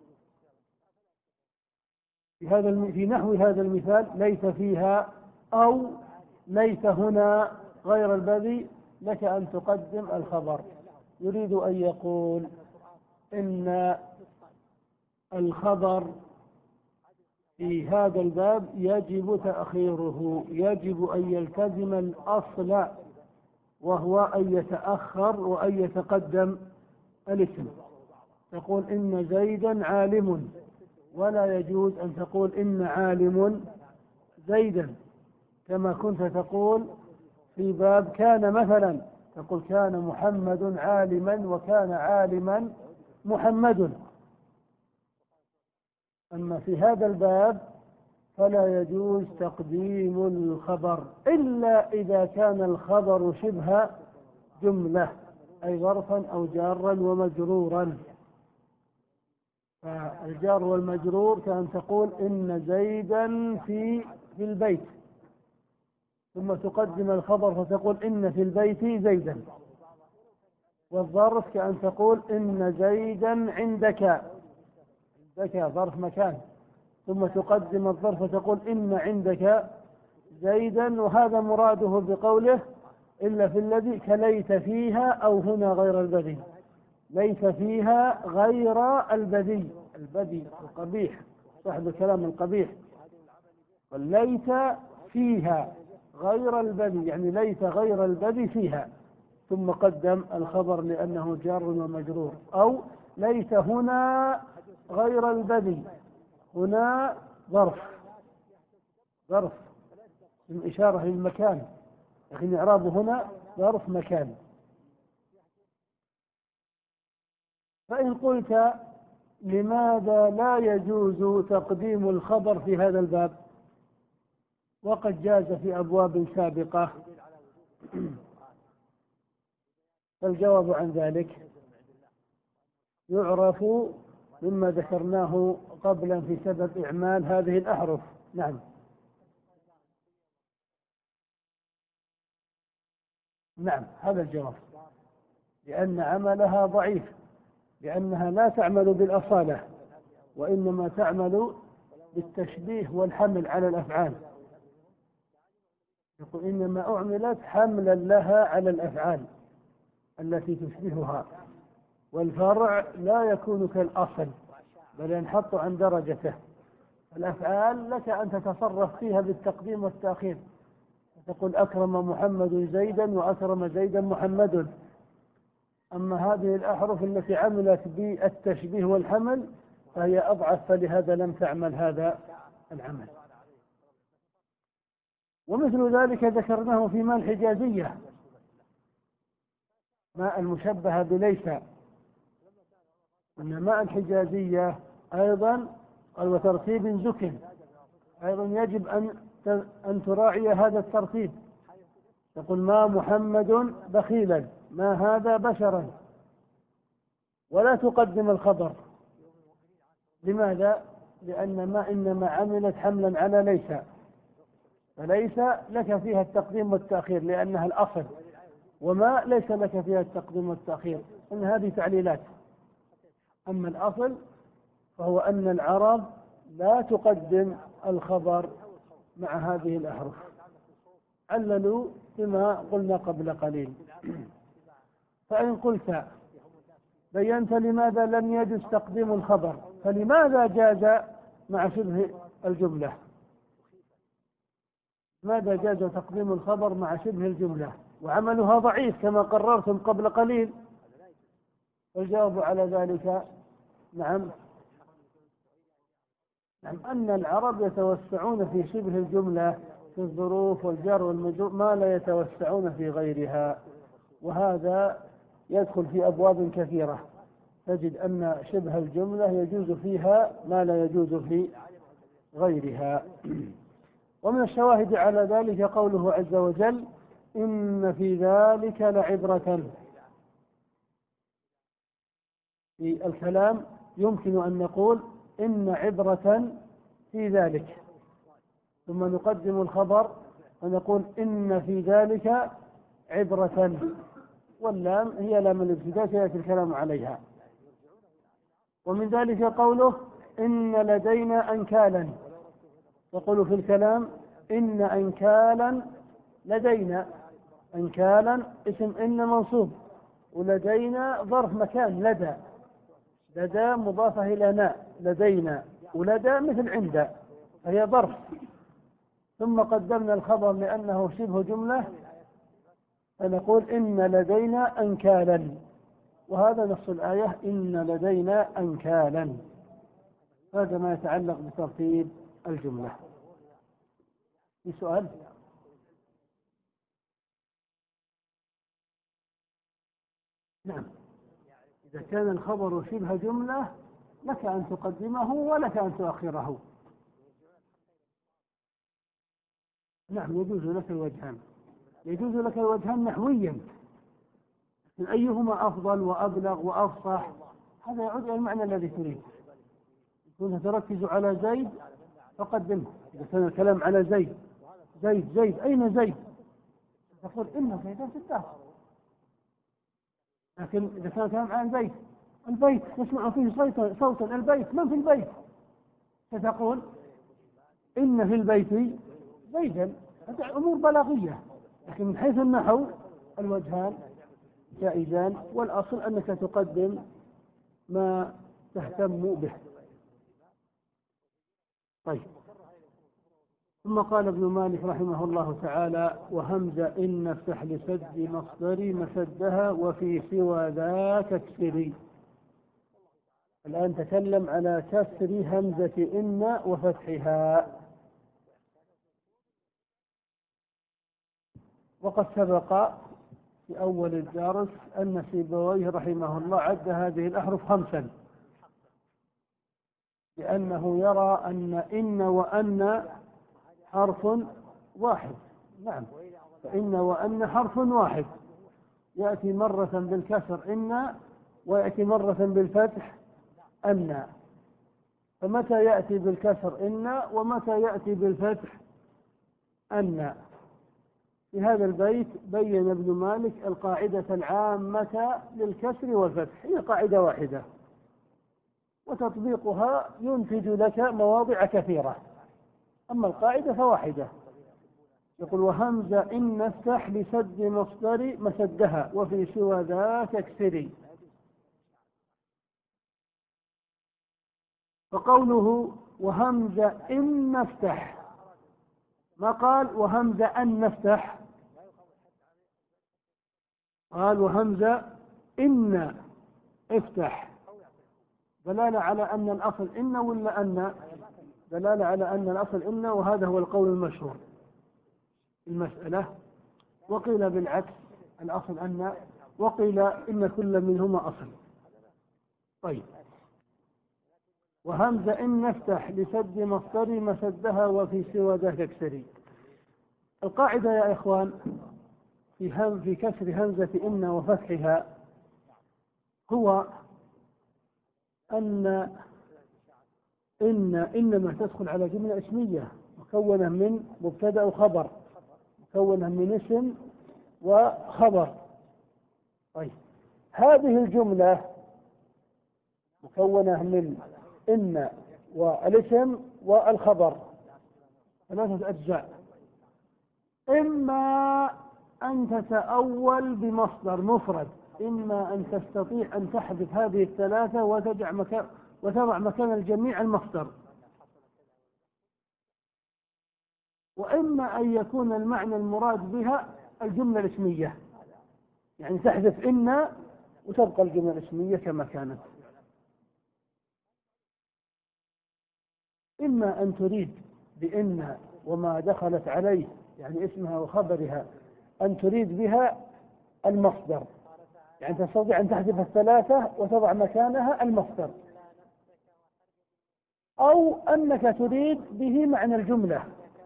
في هذا في نحو هذا المثال: ليس فيها أو ليس هنا غير البذي، لك أن تقدم الخبر. يريد أن يقول إن الخبر في هذا الباب يجب تأخيره، يجب أن يلتزم الأصل وهو أن يتأخر وأن يتقدم الاسم. تقول إن زيدا عالم، ولا يجوز أن تقول إن عالم زيدا، كما كنت تقول في باب كان مثلا، تقول كان محمد عالما وكان عالما محمد. أما في هذا الباب فلا يجوز تقديم الخبر إلا إذا كان الخبر شبه جملة، أي ظرفا أو جارا ومجرورا. فالجار والمجرور كأن تقول إن زيدا في في البيت، ثم تقدم الخبر فتقول إن في البيت زيدا. والظرف كأن تقول إن زيدا عندك، عندك ظرف مكان، ثم تقدم الظرف فتقول إن عندك زيدا. وهذا مراده بقوله إلا في الذي كليت فيها أو هنا غير البذي، ليس فيها غير البذي، البذي القبيح صاحب الكلام القبيح، وليس فيها غير البذي يعني ليس غير البذي فيها، ثم قدم الخبر لأنه جار ومجرور. أو ليس هنا غير البذي، هنا ظرف، ظرف من إشارة للمكان، لكن إعرابه هنا ظرف مكان. فإن قلت لماذا لا يجوز تقديم الخبر في هذا الباب وقد جاز في أبواب سابقة، فالجواب عن ذلك يعرف مما ذكرناه قبلا في سبب إعمال هذه الأحرف. نعم نعم هذا الجواب. لأن عملها ضعيف، لأنها لا تعمل بالأصالة، وإنما تعمل بالتشبيه والحمل على الأفعال. يقول إنما أعملت حملا لها على الأفعال التي تشبهها، والفرع لا يكون كالأصل بل ينحط عن درجته. الأفعال لك أن تتصرف فيها بالتقديم والتأخير، تقول أكرم محمد زيدا وأكرم زيدا محمد. أما هذه الأحرف التي عملت بالتشبيه والحمل فهي أضعف، فلهذا لم تعمل هذا العمل. ومثل ذلك ذكرناه في ماء الحجازية، ماء المشبهة بليس، أن ماء الحجازية أيضا قال وترتيب زكن، أيضا يجب أن أن تراعي هذا الترتيب. تقول ما محمد بخيلا، ما هذا بشرا، ولا تقدم الخبر. لماذا؟ لأن ما إنما عملت حملا على ليس، فليس لك فيها التقديم والتأخير لأنها الأصل، وما ليس لك فيها التقديم والتأخير، إن هذه تعليلات. أما الأصل فهو أن العرب لا تقدم الخبر مع هذه الأحرف. عللوا بما قلنا قبل قليل. فإن قلت بينت لماذا لم يجوز تقديم الخبر، فلماذا جاز مع شبه الجملة؟ ماذا جاز تقديم الخبر مع شبه الجملة وعملها ضعيف كما قررتم قبل قليل؟ الجواب على ذلك نعم نعم أن العرب يتوسعون في شبه الجملة في الظروف والجر والمجرور ما لا يتوسعون في غيرها، وهذا يدخل في أبواب كثيرة. تجد أن شبه الجملة يجوز فيها ما لا يجوز في غيرها. ومن الشواهد على ذلك قوله عز وجل إن في ذلك لعبرة. في الكلام يمكن أن نقول إن عبرة في ذلك، ثم نقدم الخبر ونقول إن في ذلك عبرة، واللام هي لام الابتداء سيأتي الكلام عليها. ومن ذلك قوله إن لدينا أنكالا، يقول في الكلام إن أنكالا لدينا. أنكالا اسم إن منصوب، ولدينا ظرف مكان لدى، لدى مضافة إلى ناء لدينا، ولدى مثل عند، فهي ظرف. ثم قدمنا الخبر لأنه شبه جملة فنقول إن لدينا أنكالا، وهذا نص الآية إن لدينا أنكالا. هذا ما يتعلق بترتيب الجملة. في سؤال؟ نعم، إذا كان الخبر شبه جملة لك أن تقدمه ولك أن تؤخره. نعم يجوز لك الوجهان، يجوز لك الوجهان نحويا، أيهما أفضل وأبلغ وأفصح هذا يعود إلى المعنى الذي تريد. كنت تركز على زيد فقدمه، إذا كان الكلام على زيد زيد زيد أين زيد تقول إن زيدا في الدار. لكن إذا كان الكلام عن زيد البيت يسمع فيه صوتا صوتا البيت من في البيت ستقول إن في البيت زيدا. هذه أمور بلاغية، لكن من حيث النحو الوجهان جائزان، والأصل أنك تقدم ما تهتم به. طيب، ثم قال ابن مالك رحمه الله تعالى وهمز إن افتح لسد مصدري مسدها وفي سوى ذا كسري. الآن تكلم على كسر همزة إن وفتحها. وقد سبق في أول الدرس أن سيبويه رحمه الله عد هذه الأحرف خمسا، لأنه يرى أن إن وأن حرف واحد. نعم، فإن وأن حرف واحد، يأتي مرة بالكسر إن ويأتي مرة بالفتح أن. فمتى يأتي بالكسر إن ومتى يأتي بالفتح أن؟ في هذا البيت بين ابن مالك القاعدة العامة للكسر والفتح، هي قاعدة واحدة وتطبيقها ينتج لك مواضع كثيرة، أما القاعدة فواحدة. يقول وهمزة إن نفتح لسد مصدر مسدها وفي سوى ذاك اكسري. فقوله وهمزة إن نفتح، ما قال وهمزة أن نفتح، قال وهمزة إن افتح، دلالة على أن الأصل إن ولا أن؟ دلالة على أن الأصل إن، وهذا هو القول المشهور المسألة. وقيل بالعكس الأصل أن، وقيل إن كل منهما أصل. طيب وهمزة إن نفتح لسد مصدر مسدها وفي سوى ذاك اكسري. القاعدة يا إخوان في هم في كسر همزة إن وفتحها هو أن إن إنما تدخل على جملة اسمية مكونة من مبتدأ وخبر، مكونة من اسم وخبر. طيب هذه الجملة مكونة من إن والاسم والخبر ثلاثة أجزاء، إما أن تتأول بمصدر مفرد، إما أن تستطيع أن تحذف هذه الثلاثة وتضع مكان وتضع مكان الجميع المصدر، وإما أن يكون المعنى المراد بها الجملة الاسمية، يعني تحذف إن وتبقى الجملة الاسمية كما كانت. إما أن تريد بإن وما دخلت عليه يعني اسمها وخبرها أن تريد بها المصدر، يعني تستطيع أن تحذف الثلاثة وتضع مكانها المصدر، أو أنك تريد به معنى الجملة،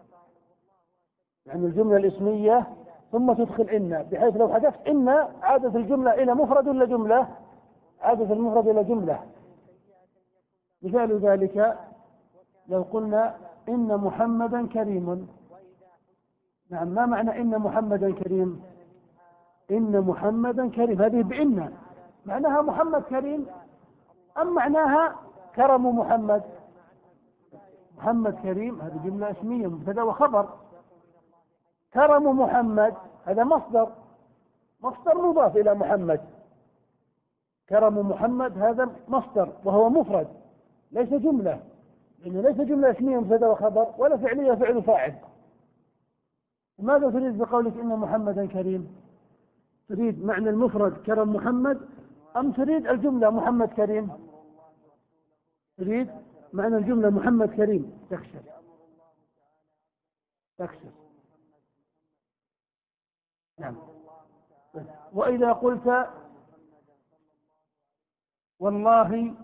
يعني الجملة الاسمية ثم تدخل إن، بحيث لو حذفت إن عادت الجملة إلى مفرد ولا جملة؟ عادت المفرد إلى جملة. مثال ذلك لو قلنا إن محمدا كريم. نعم، ما معنى إن محمدا كريم؟ إن محمدا كريم هذه بإن، معناها محمد كريم أم معناها كرم محمد؟ محمد كريم هذه جملة اسمية مبتدأ وخبر، كرم محمد هذا مصدر، مصدر مضاف إلى محمد، كرم محمد هذا مصدر وهو مفرد ليس جملة، لأنه ليس جملة اسمية مبتدأ وخبر ولا فعلية فعل فاعل. ماذا تريد بقولك إن محمدا كريم؟ تريد معنى المفرد كرم محمد أم تريد الجملة محمد كريم؟ تريد معنى الجملة محمد كريم، تكسر تكسر نعم. وإذا قلت والله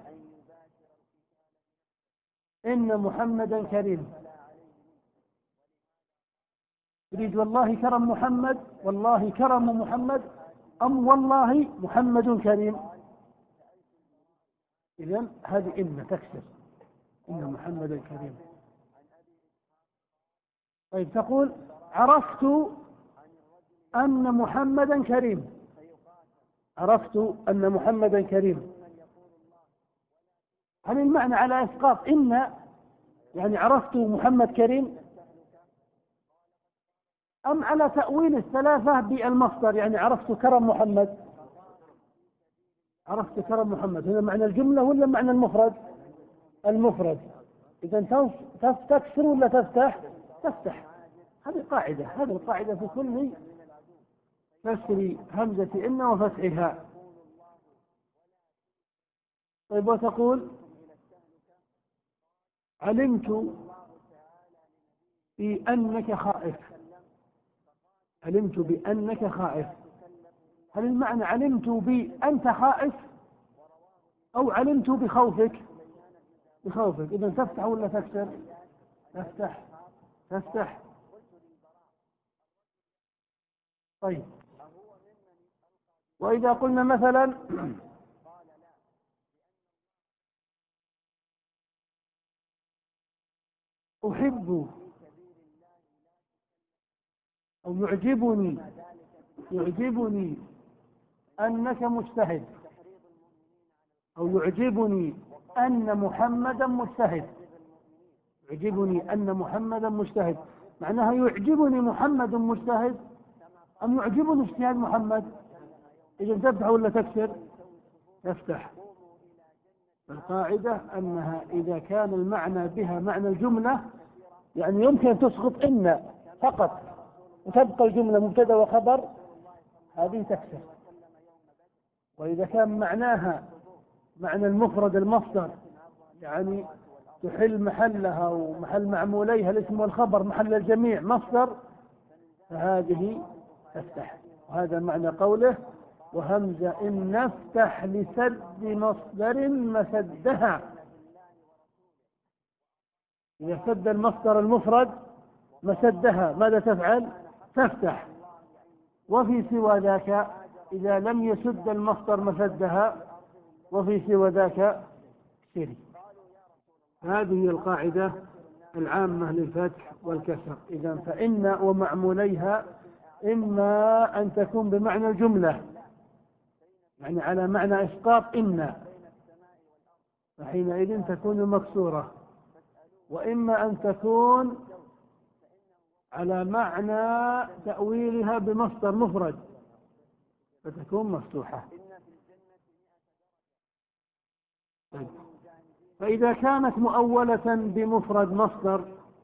إن محمدا كريم، تريد والله كرم محمد، والله كرم محمد أم والله محمد كريم؟ إذن هذه إن تكسر، إن محمدا كريم. طيب تقول عرفت أن محمدا كريم، عرفت أن محمدا كريم، هل المعنى على إسقاط إن يعني عرفت محمد كريم، أم على تأويل الثلاثة بالمصدر يعني عرفت كرم محمد؟ عرفت كرم محمد هنا معنى الجملة ولا معنى المفرد؟ المفرد. إذا تكسر ولا تفتح؟ تفتح. هذه قاعدة، هذه القاعدة في كل كسر همزة إن وفتحها. طيب وتقول علمت بأنك خائف، علمت بأنك خائف، هل المعنى علمت بأنت خائف أو علمت بخوفك؟ بخوفك. إذا تفتح ولا تكسر؟ تفتح تفتح. طيب وإذا قلنا مثلا أحب أو يعجبني يعجبني أنك مجتهد، أو يعجبني أن محمدا مجتهد. يعجبني أن محمدا مجتهد معناها يعجبني محمد مجتهد أم يعجبني اجتهاد محمد؟ إذا تفتح ولا تكسر؟ تفتح. القاعدة أنها إذا كان المعنى بها معنى الجملة، يعني يمكن تسقط إن فقط وتبقى الجملة مبتدأ وخبر، هذه تكسر. وإذا كان معناها معنى المفرد المصدر، يعني تحل محلها ومحل معموليها الاسم والخبر محل الجميع مصدر، فهذه تفتح. وهذا معنى قوله وهمزة إن نفتح لسد مصدر مسدها. إذا سد المصدر المفرد مسدها ماذا تفعل؟ تفتح. وفي سوى ذاك إذا لم يسد المصدر مسدها، وفي سوى ذاك سري. هذه القاعدة العامة للفتح والكسر. إذا فإن ومعموليها إما أن تكون بمعنى الجملة، يعني على معنى إسقاط إن، فحينئذ تكون مكسورة، وإما أن تكون على معنى تأويلها بمصدر مفرد فتكون مفتوحة. فإذا كانت مؤولة بمفرد مصدر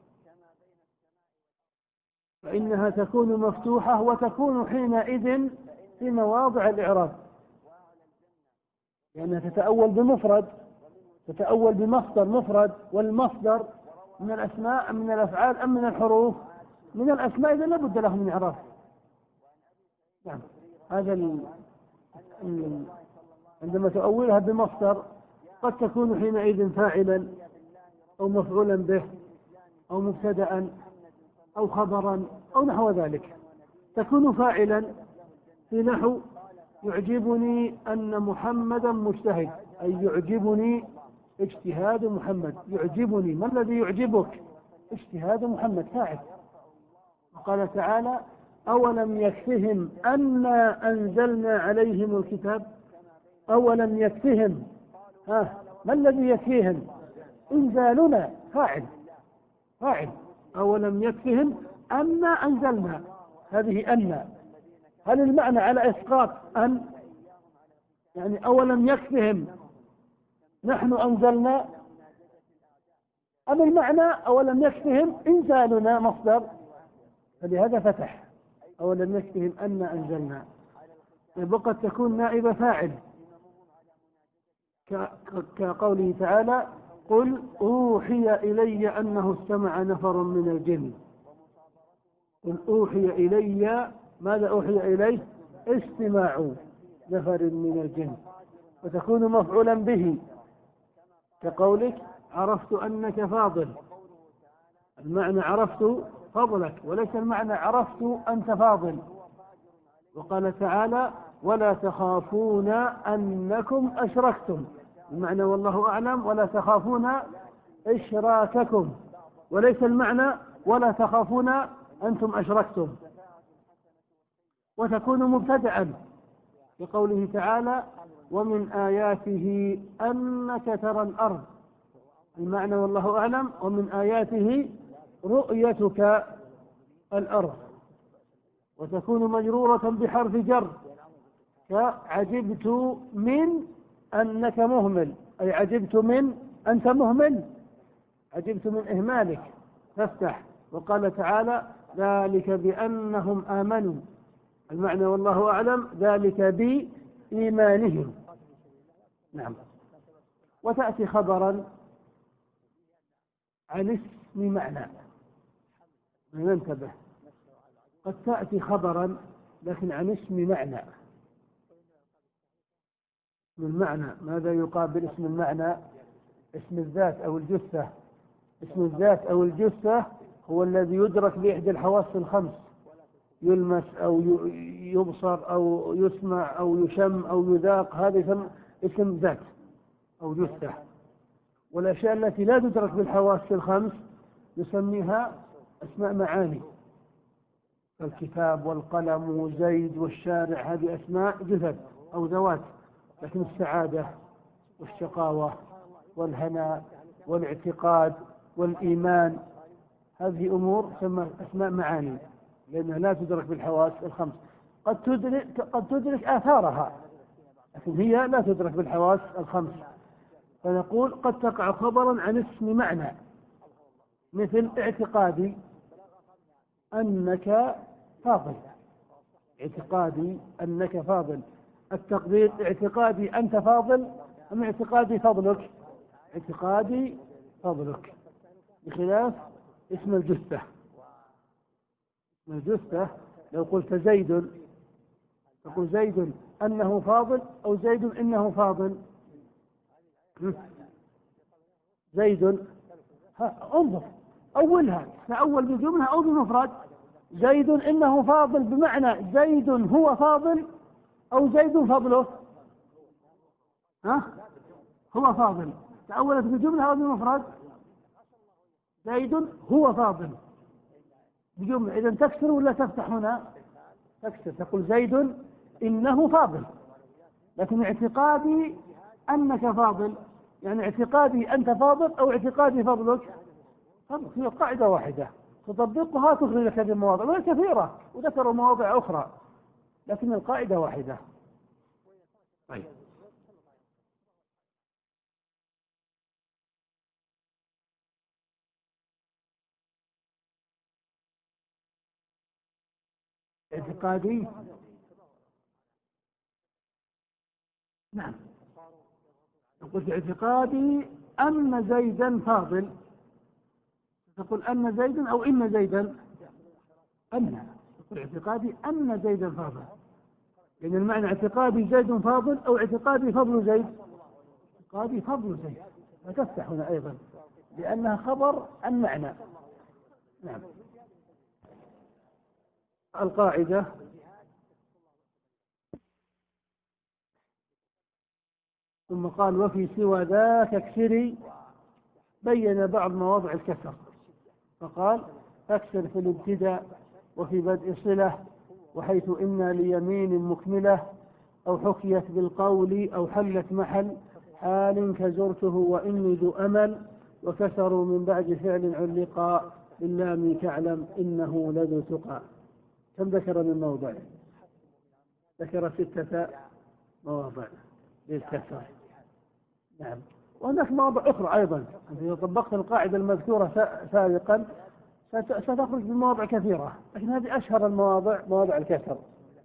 فإنها تكون مفتوحة، وتكون حينئذ في مواضع الإعراب، لأنها يعني تتأول بمفرد، تتأول بمصدر مفرد، والمصدر من الأسماء أم من الأفعال أم من الحروف؟ من الأسماء، إذا لا بد له من إعراب. يعني هذا ال... ال... عندما تؤولها بمصدر قد تكون حينئذ فاعلا أو مفعولا به أو مبتدأ أو خبرا أو نحو ذلك. تكون فاعلا في نحو يعجبني أن محمدا مجتهد، أي يعجبني اجتهاد محمد. يعجبني، ما الذي يعجبك؟ اجتهاد محمد، فاعل. وقال تعالى أولم يكفهم أنا أنزلنا عليهم الكتاب. أولم يكفهم، ها ما الذي يكفيهم؟ إنزالنا، فاعل فاعل. أولم يكفهم أنا أنزلنا، هذه أن. هل المعنى على إسقاط أن؟ يعني أولم يكفهم نحن أنزلنا، أم المعنى أولم يكفهم إنزالنا مصدر؟ فلهذا فتح أولم يكفهم أن أنزلنا. وقد تكون نائبة فاعل كقوله تعالى قل أوحي إلي أنه استمع نفر من الجن. قل أوحي إلي، ماذا أوحي إليه؟ استماع نفر من الجن. وتكون مفعولا به كقولك عرفت أنك فاضل، المعنى عرفت فضلك، وليس المعنى عرفت أنت فاضل. وقال تعالى ولا تخافون أنكم أشركتم، المعنى والله أعلم ولا تخافون إشراككم، وليس المعنى ولا تخافون أنتم أشركتم. وتكون مبتدأ بقوله تعالى ومن آياته أنك ترى الأرض، المعنى والله أعلم ومن آياته رؤيتك الأرض. وتكون مجرورة بحرف جر كعجبت من أنك مهمل، أي عجبت من أنت مهمل، عجبت من إهمالك، تفتح. وقال تعالى ذلك بأنهم آمنوا، المعنى والله أعلم ذلك بإيمانهم. نعم. وتأتي خبرا عن اسم معنى، ننتبه، قد تأتي خبرا لكن عن اسم معنى. اسم المعنى ماذا يقابل اسم المعنى؟ اسم الذات أو الجثة. اسم الذات أو الجثة هو الذي يدرك بإحدى الحواس الخمس، يلمس أو يبصر أو يسمع أو يشم أو يذاق، هذا اسم ذات أو جثة. والأشياء التي لا تدرك بالحواس الخمس نسميها أسماء معاني. الكتاب والقلم وزيد والشارع هذه أسماء جثث أو ذوات، لكن السعادة والشقاوة والهناء والاعتقاد والإيمان هذه أمور تسمى أسماء معاني، لأنها لا تدرك بالحواس الخمس. قد تدرك, قد تدرك آثارها، لكن هي لا تدرك بالحواس الخمس. فنقول قد تقع خبرا عن اسم معنى، مثل اعتقادي أنك فاضل، اعتقادي أنك فاضل. التقدير اعتقادي أنت فاضل أم اعتقادي فضلك؟ اعتقادي فضلك، بخلاف اسم الجثة. اسم الجثة لو قلت زيد تقول زيد أنه فاضل أو زيد إنه فاضل. زيد انظر أولها تأول بجملة أو بمفرد. زيد إنه فاضل بمعنى زيد هو فاضل أو زيد فضله؟ ها؟ هو فاضل، تأولت بجملة أو بمفرد؟ زيد هو فاضل بجملة، إذا تكسر ولا تفتح هنا؟ تكسر، تقول زيد إنه فاضل، لكن اعتقادي أنك فاضل، يعني اعتقادي أنت فاضل أو اعتقادي فضلك؟ هي قاعدة واحدة تطبقها تخرج لك هذه المواضع، وهي كثيرة وذكروا مواضع أخرى، لكن القاعدة واحدة. طيب. اعتقادي نعم، قلت اعتقادي أن زيدا فاضل، تقول أن زيدا أو إن زيدا؟ أن تقول اعتقادي أن زيدا فاضل، لأن يعني المعنى اعتقادي زيد فاضل أو اعتقادي فضل زيد؟ اعتقادي فضل زيد، فتفتح هنا أيضا لأنها خبر عن معنى. نعم. القاعدة ثم قال وفي سوى ذاك اكسري، بين بعض مواضع الكسر فقال اكسر في الابتداء وفي بدء صلة، وحيث إن ليمين مكملة، أو حكيت بالقول أو حلت محل حال كزرته وإني ذو أمل، وكسروا من بعد فعل علقا باللام تعلم إنه لذو تقى. كم ذكر من موضع؟ ذكر ستة مواضع للكسر. نعم. وهناك مواضع أخرى أيضا، إذا طبقت القاعدة المذكورة سابقا ستخرج بمواضع كثيرة، لكن هذه أشهر المواضع مواضع الكسر.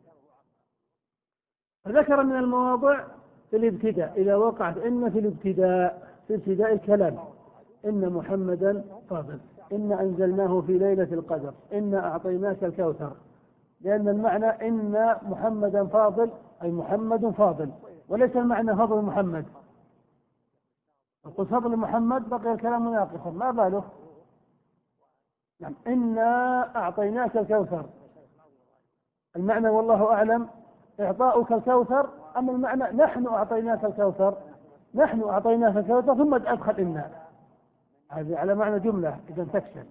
فذكر من المواضع في الابتداء، إذا وقعت إن في الابتداء في ابتداء الكلام، إن محمدا فاضل، إن أنزلناه في ليلة القدر، إن أعطيناك الكوثر، لأن المعنى إن محمدا فاضل أي محمد فاضل، وليس المعنى فضل محمد. قل فضل محمد بقي الكلام ناقصا، ما باله؟ يعني إنا أعطيناك الكوثر، المعنى والله أعلم إعطاؤك الكوثر، أما المعنى نحن أعطيناك الكوثر، نحن أعطيناك الكوثر ثم أدخل إنا، هذه على معنى جملة إذا تكسر.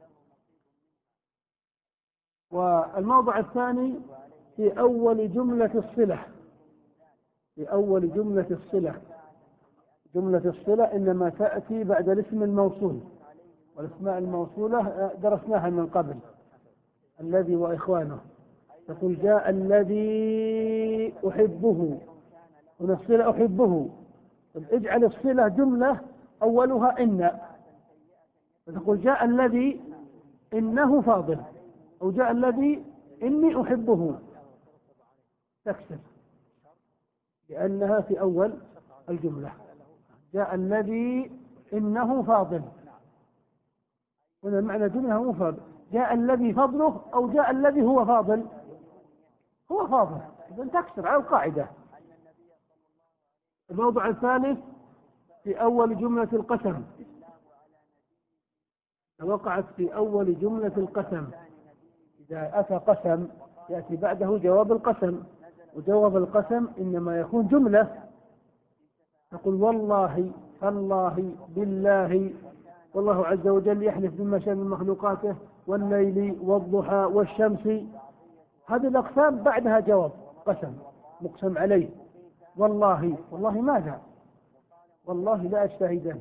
والموضع الثاني في أول جملة الصلة، في أول جملة الصلة. جملة الصلة إنما تأتي بعد الاسم الموصول، والاسماء الموصولة درسناها من قبل، الذي وإخوانه. تقول جاء الذي أحبه، هنا الصلة أحبه، اجعل الصلة جملة أولها إن، فتقول جاء الذي إنه فاضل، أو جاء الذي إني أحبه، تكسر لأنها في أول الجملة. جاء الذي إنه فاضل، هنا معنى جملة مفرد. جاء الذي فضله أو جاء الذي هو فاضل؟ هو فاضل، إذن تكسر على القاعدة. الموضوع الثالث في أول جملة القسم، وقعت في أول جملة القسم. إذا أتى قسم يأتي بعده جواب القسم، وجواب القسم إنما يكون جملة. تقول والله فالله بالله، والله عز وجل يحلف بما شاء من مخلوقاته والليل والضحى والشمس. هذه الأقسام بعدها جواب قسم مقسم عليه. والله، والله ماذا؟ والله لا أجتهدن،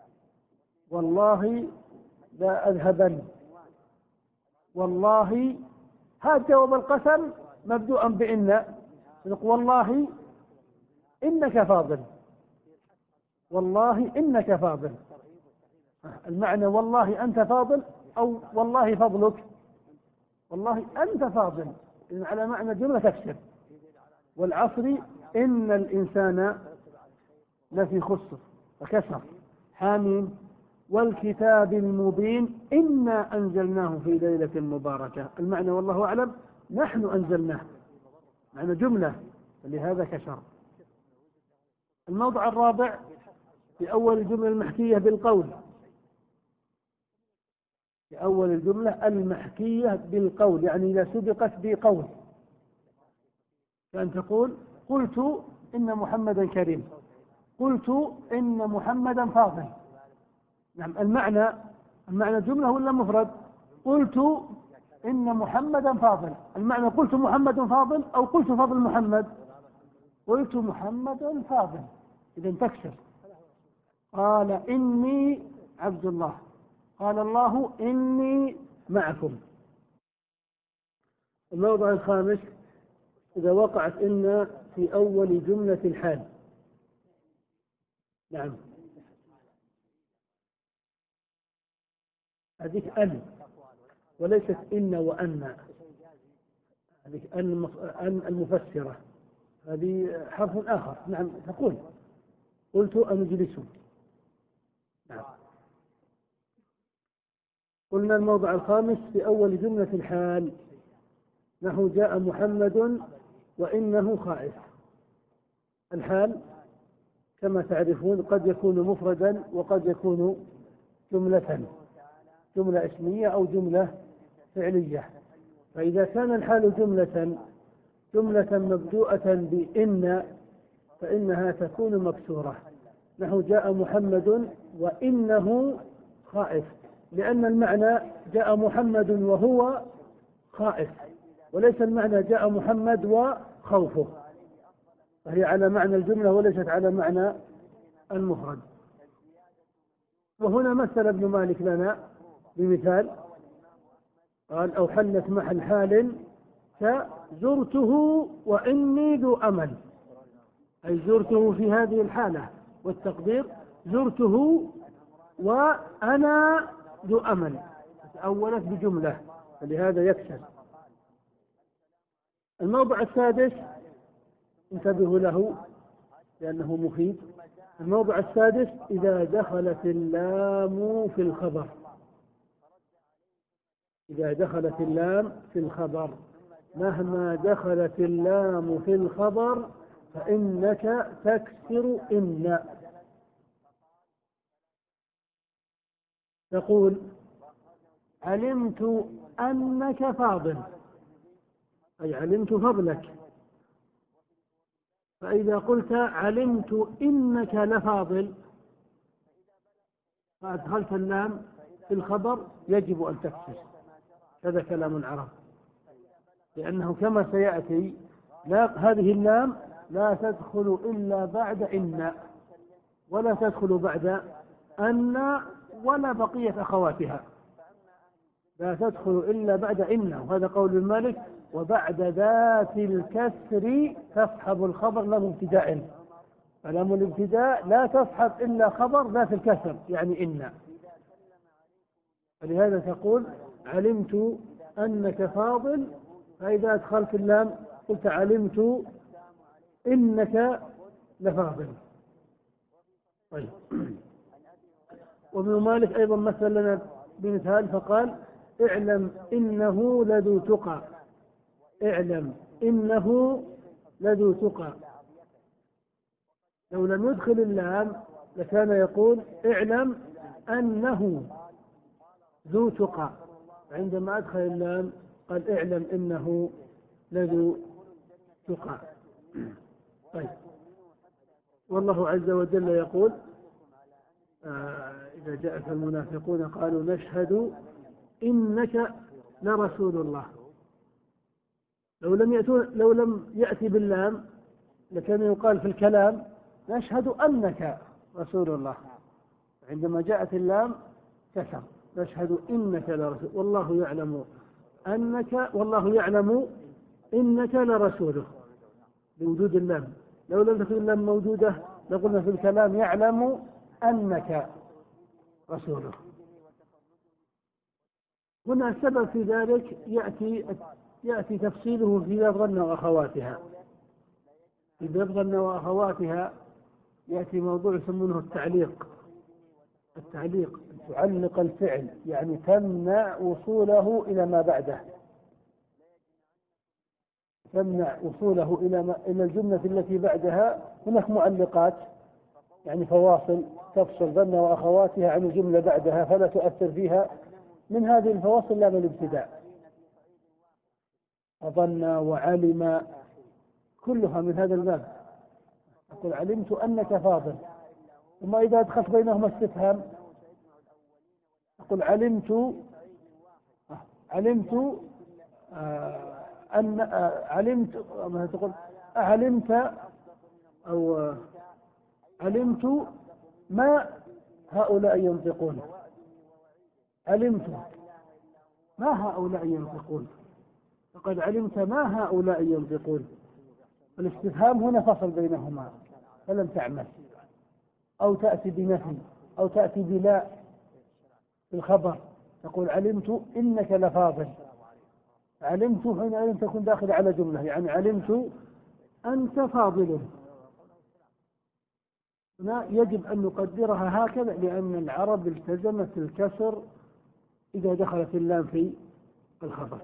والله لا أذهبن، والله. هذا جواب القسم مبدوءا بإن. والله إنك فاضل، والله إنك فاضل. المعنى والله أنت فاضل أو والله فضلك. والله أنت فاضل، إذن على معنى جملة تكسر. والعصر إن الإنسان لفي خسر فكسر. حامين والكتاب المبين إنا أنزلناه في ليلة مباركة. المعنى والله أعلم نحن أنزلناه، معنى جملة، لهذا كسر. الموضع الرابع في أول الجملة المحكية بالقول، في أول الجملة المحكية بالقول، يعني إذا سبقت بقول، كأن تقول قلت إن محمدا كريم، قلت إن محمدا فاضل. نعم، المعنى المعنى جملة ولا مفرد؟ قلت إن محمدا فاضل، المعنى قلت محمد فاضل أو قلت فاضل محمد؟ قلت محمد فاضل، إذا تكسر. قال إني عبد الله، قال الله إني معكم. الموضع الخامس إذا وقعت إن في أول جملة الحال. نعم، هذه أن وليست إن وأن، هذه أن المفسرة، هذه حرف آخر. نعم، تقول قلت أنجلس. نعم. قلنا الموضع الخامس في أول جملة الحال، نحو جاء محمد وإنه خائف. الحال كما تعرفون قد يكون مفردا وقد يكون جملة، جملة اسمية أو جملة فعلية. فإذا كان الحال جملة جملة مبدوءة بإن فإنها تكون مكسورة، نحو جاء محمد وإنه خائف، لأن المعنى جاء محمد وهو خائف، وليس المعنى جاء محمد وخوفه، فهي على معنى الجملة وليست على معنى المفرد. وهنا مثل ابن مالك لنا بمثال، قال أو حلت محل حال كزرته وإني ذو أمل، أي زرته في هذه الحالة، والتقدير زرته وأنا ذو أمل، تأولت بجملة فلهذا يكسر. الموضع السادس انتبهوا له لأنه مفيد. الموضع السادس إذا دخلت اللام في الخبر، إذا دخلت اللام في الخبر، مهما دخلت اللام في الخبر فإنك تكسر إن. تقول علمت أنك فاضل، أي علمت فضلك. فإذا قلت علمت إنك لفاضل فأدخلت اللام في الخبر يجب أن تكسر. هذا كلام العرب، لأنه كما سيأتي لا هذه اللام لا تدخل إلا بعد إن، ولا تدخل بعد أن ولا بقية أخواتها، لا تدخل إلا بعد إن. وهذا قول ابن مالك وبعد ذات الكسر تصحب الخبر لام ابتداء، فلام الابتداء لا تصحب إلا خبر ذات الكسر يعني إن. فلهذا تقول علمت أنك فاضل، فإذا أدخلت اللام قلت علمت إنك لفاضل. طيب. وابن مالك أيضا مثل لنا بمثال فقال اعلم إنه لذو تقى، اعلم إنه لذو تقى. لو لم يدخل اللام لكان يقول اعلم أنه ذو تقى، عندما أدخل اللام قال اعلم إنه لذو تقى. طيب. والله عز وجل يقول آه إذا جاءك المنافقون قالوا نشهد إنك لرسول الله. لو لم يأتون لو لم يأتي باللام لكان يقال في الكلام نشهد أنك رسول الله. عندما جاءت اللام كسر، نشهد إنك لرسول، والله يعلم أنك والله يعلم إنك لرسوله بوجود اللام. لو لم تكن اللام موجودة لقلنا في الكلام يعلم أنك رسوله. هنا السبب في ذلك يأتي يأتي تفصيله في باب غنى وأخواتها. في باب غنى وأخواتها يأتي موضوع يسمونه التعليق. التعليق تعلق الفعل، يعني تمنع وصوله إلى ما بعده، تمنع وصوله إلى ما إلى الجملة التي بعدها. هناك معلقات يعني فواصل تفصل غنى وأخواتها عن الجملة بعدها فلا تؤثر فيها. من هذه الفواصل لام الابتداء، أظن وعلم كلها من هذا الباب. أقول علمت أنك فاضل، ثم إذا أدخلت بينهما استفهام أقول علمت علمت آه أن آه علمت ما تقول أعلمت أو آه علمت ما هؤلاء ينطقون، علمت ما هؤلاء ينطقون، فقد علمت ما هؤلاء ينطقون. الاستفهام هنا فصل بينهما فلم تعمل. أو تأتي بنفي أو تأتي بلا في الخبر، تقول علمت إنك لفاضل. علمت هنا أن تكون داخل على جملة، يعني علمت أنت فاضل. هنا يجب أن نقدرها هكذا لأن العرب التزمت الكسر إذا دخلت اللام في الخبر.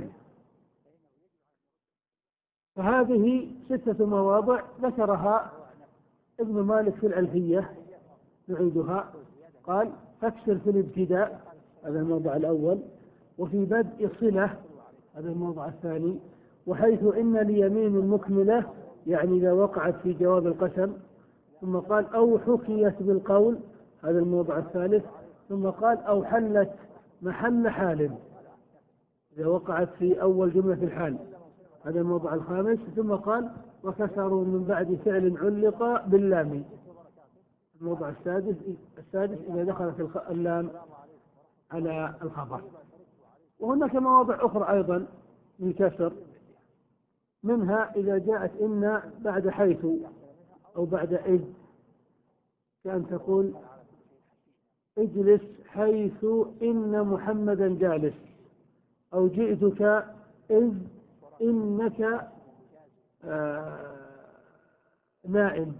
فهذه ستة مواضع ذكرها ابن مالك في الألفية، نعيدها. قال فاكسر في الابتداء، هذا الموضع الأول، وفي بدء صلة، هذا الموضع الثاني، وحيث إن ليمين مكملة، يعني إذا وقعت في جواب القسم. ثم قال أو حكيت بالقول، هذا الموضع الثالث. ثم قال أو حلت محل حال، إذا وقعت في أول جملة الحال، هذا الموضع الخامس. ثم قال وكسروا من بعد فعل علق باللام، الموضع السادس السادس إذا دخلت اللام على الخبر. وهناك مواضع أخرى أيضا للكسر، منها إذا جاءت إن بعد حيث أو بعد إذ، كأن تقول اجلس حيث إن محمدا جالس، أو جئتك إذ إنك آه نائم.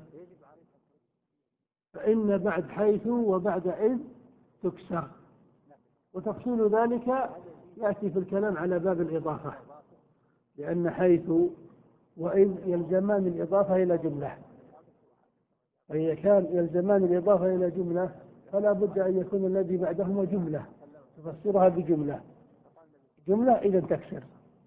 فإن بعد حيث وبعد إذ تكسر. وتفصيل ذلك يأتي في الكلام على باب الإضافة، لأن حيث وإذ يلزمان الإضافة إلى جملة، فإذا كان يلزمان الإضافة إلى جملة فلا بد أن يكون الذي بعدهما جملة تفسرها بجملة، جملة إذا تكسر.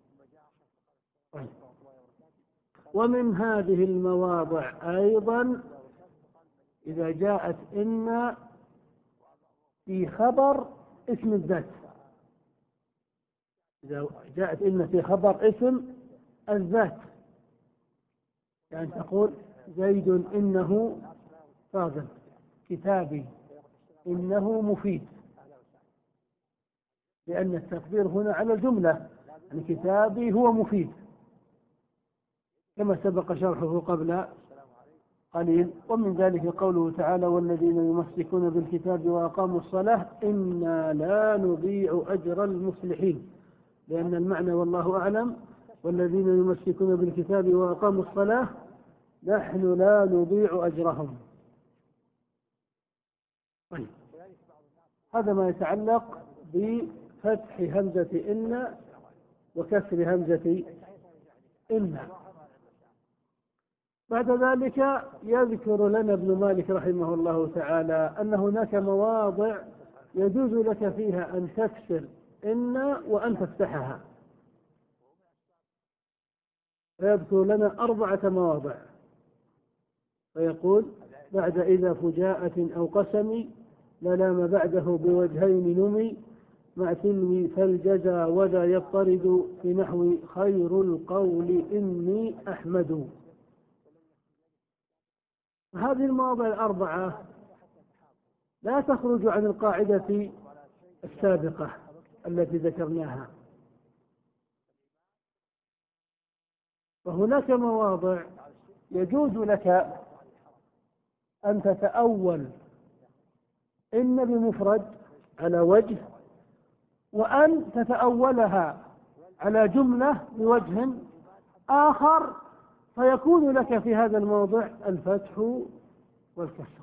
ومن هذه المواضع أيضا إذا جاءت إن في خبر اسم الذات، إذا جاءت إن في خبر اسم الذات، يعني تقول زيد إنه فاضل، كتابي إنه مفيد، لأن التقدير هنا على الجملة، يعني كتابي هو مفيد كما سبق شرحه قبل قليل. ومن ذلك قوله تعالى والذين يمسكون بالكتاب وأقاموا الصلاة إنا لا نضيع أجر المصلحين، لأن المعنى والله أعلم والذين يمسكون بالكتاب وأقاموا الصلاة نحن لا نضيع أجرهم. طيب، هذا ما يتعلق بفتح همزة إن وكسر همزة إن. بعد ذلك يذكر لنا ابن مالك رحمه الله تعالى أن هناك مواضع يجوز لك فيها أن تكسر إن وأن تفتحها، فيذكر لنا أربعة مواضع، فيقول بعد إذا فجاءة أو قسم لا لام بعده بوجهين نمي، مع تلوي فالجزى وذا يضطرد في نحو خير القول إني أحمد. هذه المواضع الأربعة لا تخرج عن القاعدة السابقة التي ذكرناها. وهناك مواضع يجوز لك أن تتأول إن بمفرد على وجه، وأن تتأولها على جملة بوجه آخر، فيكون لك في هذا الموضع الفتح والكسر.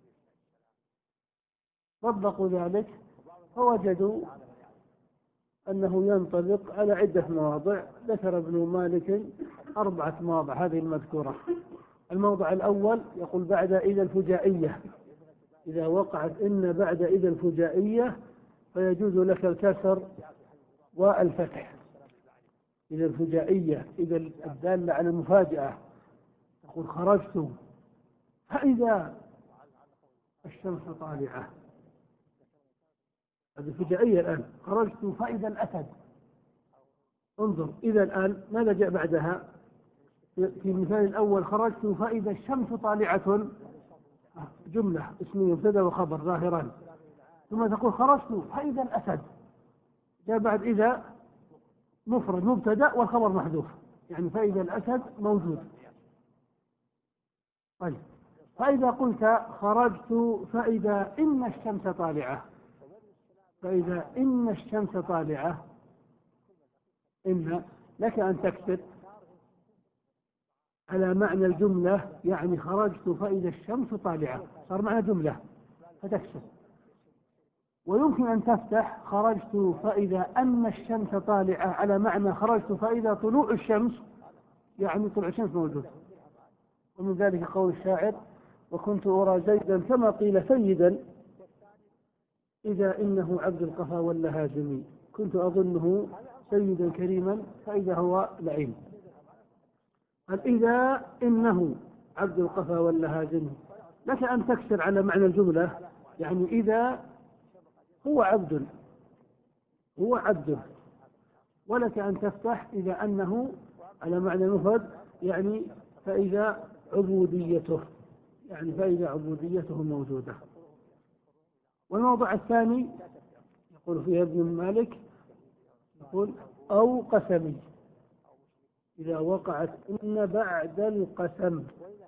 طبقوا ذلك فوجدوا أنه ينطبق على عدة مواضع. ذكر ابن مالك أربعة مواضع هذه المذكورة. الموضع الأول يقول بعد إذا الفجائية، إذا وقعت إن بعد إذا الفجائية فيجوز لك الكسر والفتح. إذا الفجائية، إذا الدالة على المفاجأة، تقول خرجت فإذا الشمس طالعة، هذه فجائية. الآن خرجت فإذا الأسد. انظر إذا الآن ماذا جاء بعدها؟ في المثال الأول خرجت فإذا الشمس طالعة، جملة اسمية مبتدأ وخبر ظاهران. ثم تقول خرجت فإذا الأسد، جاء بعد إذا مفرد مبتدأ والخبر محذوف، يعني فإذا الأسد موجود. طيب، فإذا قلت خرجت فإذا إن الشمس طالعة، فإذا إن الشمس طالعة، إن لك أن تكتب على معنى الجملة، يعني خرجت فإذا الشمس طالعة، صار معنى جملة فتكسر. ويمكن أن تفتح خرجت فإذا أن الشمس طالعة على معنى خرجت فإذا طلوع الشمس، يعني طلوع الشمس موجود. ومن ذلك قول الشاعر وكنت أرى زيدا كما قيل سيدا إذا إنه عبد القفا واللهازم، كنت أظنه سيدا كريما فإذا هو لعين. قال إذا إنه عبد القفا واللهازم، لك أن تكسر على معنى الجملة، يعني إذا هو عبد، هو عبد. ولك أن تفتح إذا أنه على معنى المفرد، يعني فإذا عبوديته، يعني فإذا عبوديته موجودة. والموضع الثاني يقول فيها ابن مالك، يقول أو قسمي، إذا وقعت إن بعد القسم.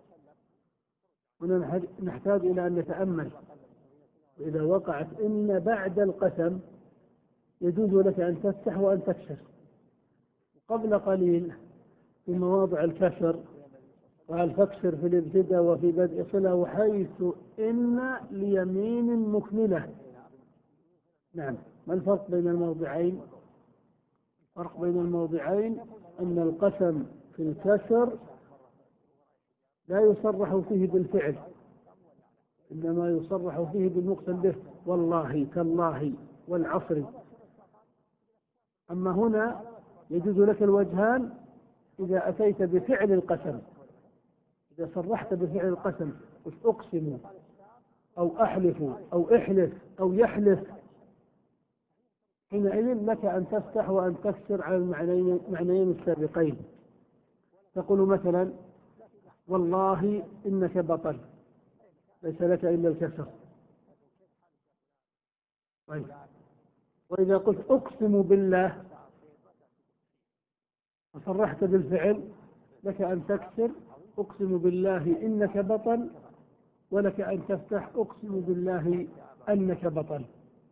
هنا نحتاج إلى أن نتأمل. إذا وقعت إن بعد القسم يجوز لك أن تفتح وأن تكسر. قبل قليل في مواضع الكسر قال فاكسر في الابتداء وفي بدء صلة وحيث إن ليمين مكملة. نعم، ما الفرق بين الموضعين؟ الفرق بين الموضعين أن القسم في الكسر لا يصرح فيه بالفعل، إنما يصرح فيه بالمقسم به، والله تالله والعصر. أما هنا يجوز لك الوجهان إذا أتيت بفعل القسم، إذا صرحت بفعل القسم قلت أقسم أو أحلف أو احلف أو يحلف، حينئذ لك أن تفتح وأن تكسر على المعنيين المعنيين السابقين. تقول مثلا والله إنك بطل، ليس لك إلا الكسر. طيب، وإذا قلت أقسم بالله وصرحت بالفعل لك أن تكسر أقسم بالله إنك بطل، ولك أن تفتح أقسم بالله أنك بطل.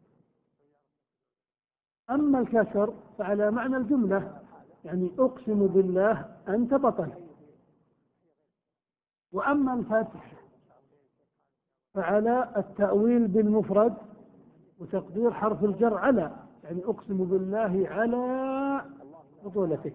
أما الكسر فعلى معنى الجملة، يعني أقسم بالله أنت بطل. وأما الفتح فعلى التأويل بالمفرد وتقدير حرف الجر على، يعني أقسم بالله على بطولتك.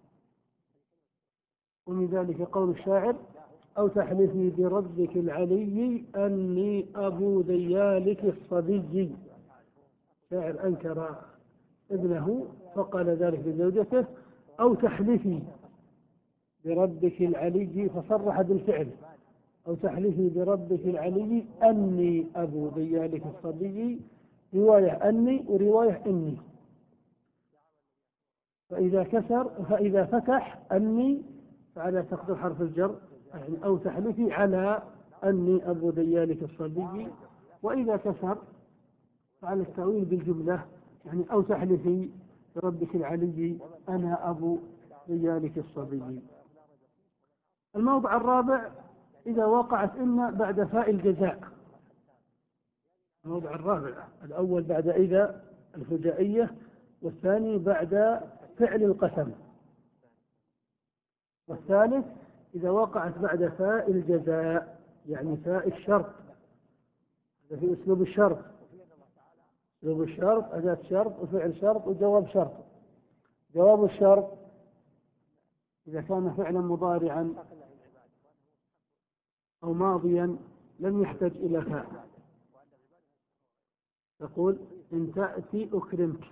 ومن ذلك قول الشاعر أو تحلفي بربك العلي أني أبو ذيالك الصبي. شاعر أنكر ابنه فقال ذلك لزوجته أو تحلفي بربك العلي، فصرح بالفعل أو تحلفي بربك العلي أني أبو ذيالك الصبي، رواية أني ورواية إني. فإذا كسر فإذا فتح أني فعلى تقدير حرف الجر يعني أو تحلفي على أني أبو ديالك الصبي. وإذا كسر فعلى التأويل بالجملة يعني أو تحلفي بربك العلي أنا أبو ديالك الصبي. الموضع الرابع إذا وقعت إن بعد فاء الجزاء. الموضع الرابع الأول بعد إذا الفجائية، والثاني بعد فعل القسم، والثالث إذا وقعت بعد فاء الجزاء يعني فاء الشرط. هذا في أسلوب الشرط. أسلوب الشرط أداة شرط وفعل شرط وجواب شرط. جواب الشرط إذا كان فعلا مضارعا أو ماضيا لم يحتاج إلى فاء، تقول إن تأتي أكرمك،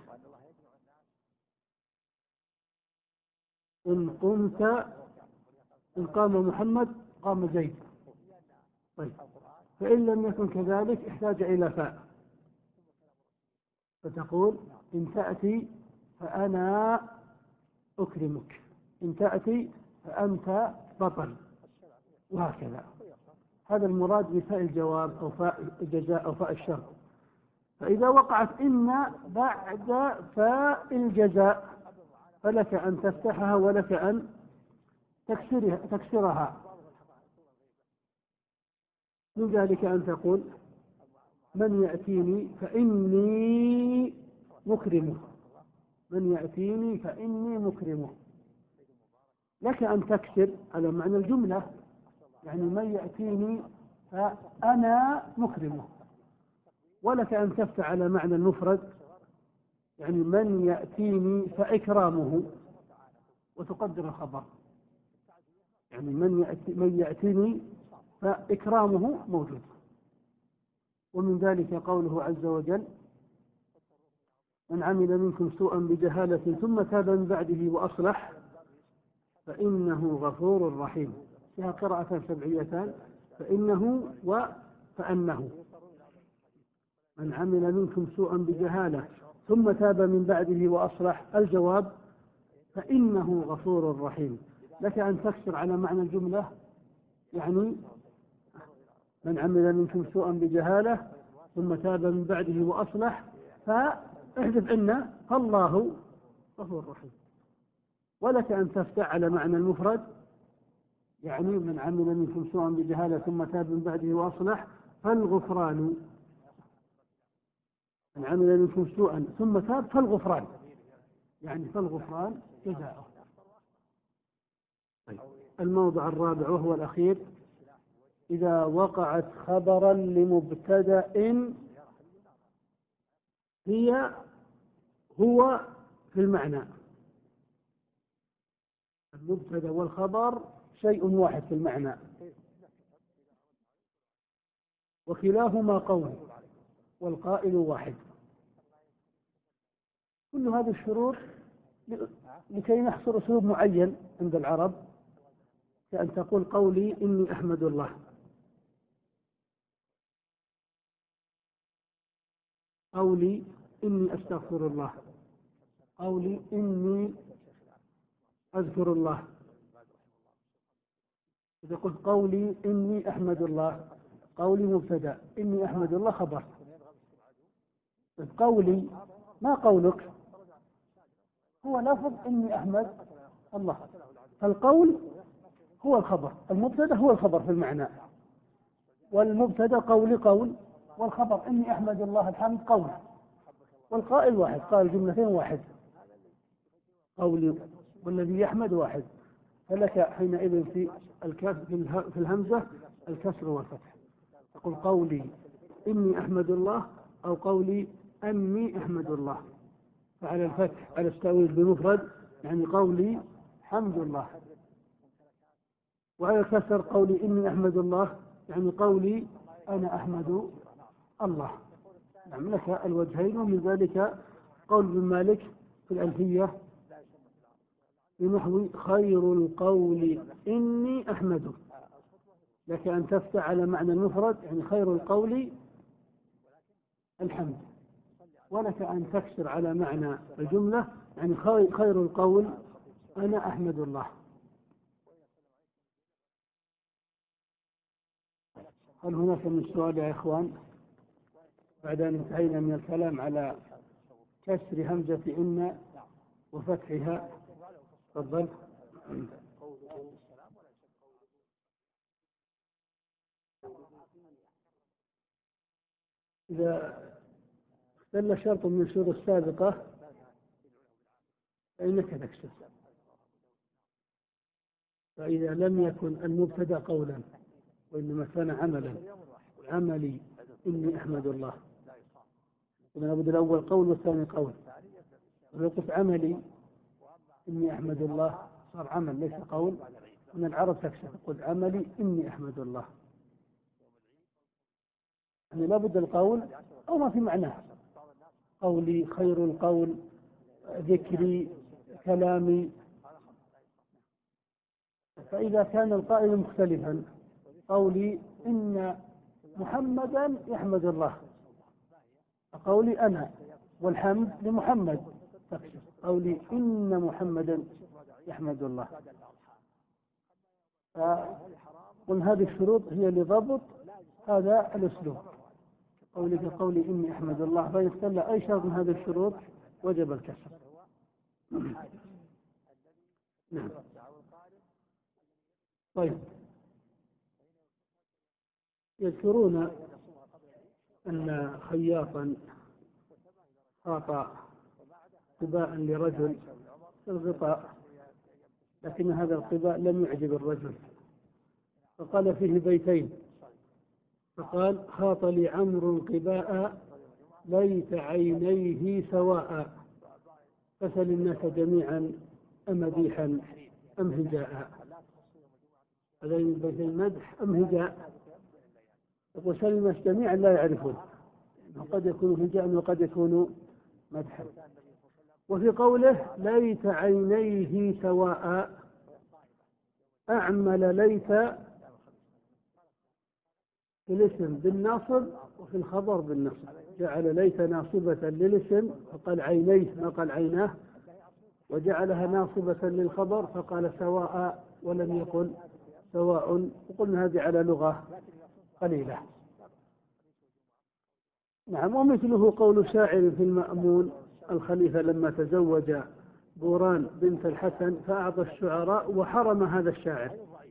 إن قمت إن قام محمد قام زيد. طيب فإن لم يكن كذلك احتاج إلى فاء، فتقول إن تأتي فأنا أكرمك، إن تأتي فأنت بطل، وهكذا. هذا المراد بفاء الجواب أو فاء الجزاء أو فاء الشرط. فإذا وقعت إن بعد فاء الجزاء فلك أن تفتحها ولك أن تكسرها, تكسرها. من ذلك أن تقول من يأتيني فإني مكرمه، من يأتيني فإني مكرمه. لك أن تكسر على معنى الجملة يعني من يأتيني فأنا مكرمه، ولك أن تفتح على معنى المفرد يعني من يأتيني فإكرامه وتقدر الخبر، يعني من يأتي من يأتيني فإكرامه موجود. ومن ذلك قوله عز وجل من عمل منكم سوءا بجهالة ثم تاب من بعده وأصلح فإنه غفور رحيم. فيها قراءة سبعيتان، فإنه وفأنه. من عمل منكم سوءا بجهالة ثم تاب من بعده وأصلح، الجواب فإنه غفور رحيم. لك أن تكسر على معنى الجملة يعني من عمل منكم سوءا بجهالة ثم تاب من بعده وأصلح فاحذف إن فالله غفور رحيم. ولك أن تفتح على معنى المفرد يعني من عمل منكم سوءا بجهالة ثم تاب من بعده وأصلح فالغفران، من عمل منكم سوءا ثم تاب فالغفران يعني فالغفران جزاؤه. طيب. الموضع الرابع وهو الأخير إذا وقعت خبرا لمبتدأ هي هو في المعنى. المبتدأ والخبر شيء واحد في المعنى وكلاهما قول والقائل واحد. كل هذه الشروط لكي نحصر أسلوب معين عند العرب، كأن تقول قولي إني أحمد الله، قولي إني أستغفر الله، قولي إني أذكر الله. إذا قلت قولي إني أحمد الله قولي مبتدأ، إني أحمد الله خبر. قولي ما قولك؟ هو لفظ إني أحمد الله، فالقول هو الخبر، المبتدأ هو الخبر في المعنى، والمبتدأ قولي قول، والخبر إني أحمد الله الحمد قول، والقائل واحد، قال جملتين واحد، قولي والذي يحمد واحد. فلك حينئذ في الكاف في الهمزة الكسر والفتح، تقول قولي إني أحمد الله أو قولي أني أحمد الله. فعلى الفتح على التأويل بمفرد يعني قولي حمد الله، وعلى الكسر قولي إني أحمد الله يعني قولي أنا أحمد الله. نعم لك الوجهين. ومن ذلك قول ابن مالك في الألفية بنحو خير القول إني أحمده. لك أن تفتح على معنى المفرد يعني خير القول الحمد، ولك أن تكسر على معنى الجملة، يعني خير القول أنا أحمد الله. هل هناك من سؤال يا إخوان بعد أن انتهينا من الكلام على كسر همزة إن وفتحها؟ تفضل. إذا اختل شرط من الشروط السابقة فإنك تكسر. فإذا لم يكن المبتدأ قولا وإنما كان عملا، عملي إني أحمد الله، إذا لابد الأول قول والثاني قول. ولو قلت عملي إني أحمد الله صار عمل ليس قول. من العرب تكسر تقول عملي إني أحمد الله، يعني لابد القول أو ما في معناه، قولي خير القول، ذكري، كلامي. فإذا كان القائل مختلفا، قولي إن محمدا يحمد الله، قولي أنا والحمد لمحمد تكسر، قولي إن محمدا يحمد الله. ومن هذه الشروط هي لضبط هذا الأسلوب، قولك قولي إني أحمد الله، فإن اختل أي شرط من هذه الشروط وجب الكسر. نعم. طيب، يذكرون أن خياطا خاط قباء لرجل في الغطاء، لكن هذا القباء لم يعجب الرجل، فقال فيه بيتين، فقال خاط لي عمرو قباء ليت عينيه سواء، فسل الناس جميعا أمديحا أم هجاء. هذين البيتين مدح أم هجاء؟ يقول سل الناس جميعا لا يعرفون، قد يكون هجاء وقد يكون مدحا. وفي قوله ليت عينيه سواء أعمل ليت في الاسم بالناصب وفي الخبر بالنصب، جعل ليت ناصبة للاسم فقال عينيه ما قال عيناه، وجعلها ناصبة للخبر فقال سواء ولم يقل سواء. وقلنا هذه على لغة قليلة. نعم. ومثله قول شاعر في المأمون الخليفة لما تزوج بوران بنت الحسن فأعطى الشعراء وحرم هذا الشاعر،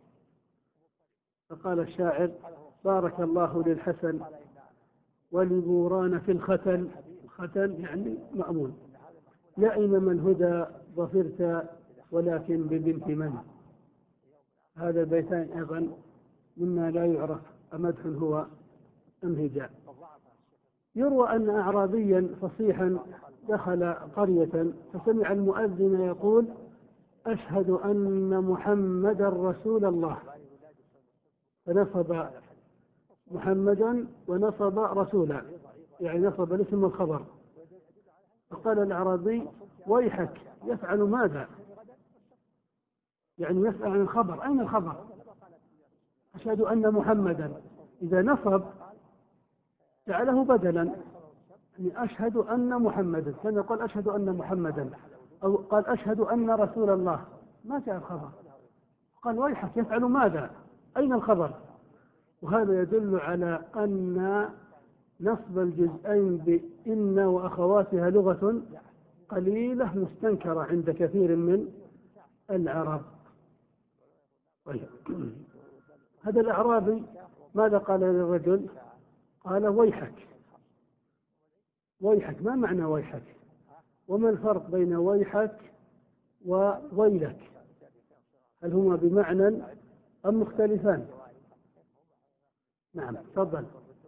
فقال الشاعر بارك الله للحسن ولبوران في الختن، الختن يعني مأمون، لئن من هدى ظفرت ولكن ببنت من. هذا البيتان أيضا مما لا يعرف أمدح هو أم هجاء. يروى أن أعرابيا فصيحا دخل قرية فسمع المؤذن يقول أشهد أن محمدا رسول الله، فنصب محمدا ونصب رسولا، يعني نصب الاسم والخبر. فقال الأعرابي ويحك يفعل ماذا؟ يعني يسأل عن الخبر، أين الخبر؟ أشهد أن محمدا، إذا نصب جعله بدلا، يعني أشهد أن محمدا، كان يقول أشهد أن محمدا، أو قال أشهد أن رسول الله، ما جاء الخبر. قال ويحك يفعل ماذا؟ أين الخبر؟ وهذا يدل على أن نصب الجزئين بإن وأخواتها لغة قليلة مستنكرة عند كثير من العرب. طيب. هذا الأعرابي ماذا قال للرجل؟ قال ويحك. ويحك ما معنى ويحك؟ وما الفرق بين ويحك وويلك؟ هل هما بمعنى أم مختلفان؟ نعم تفضل.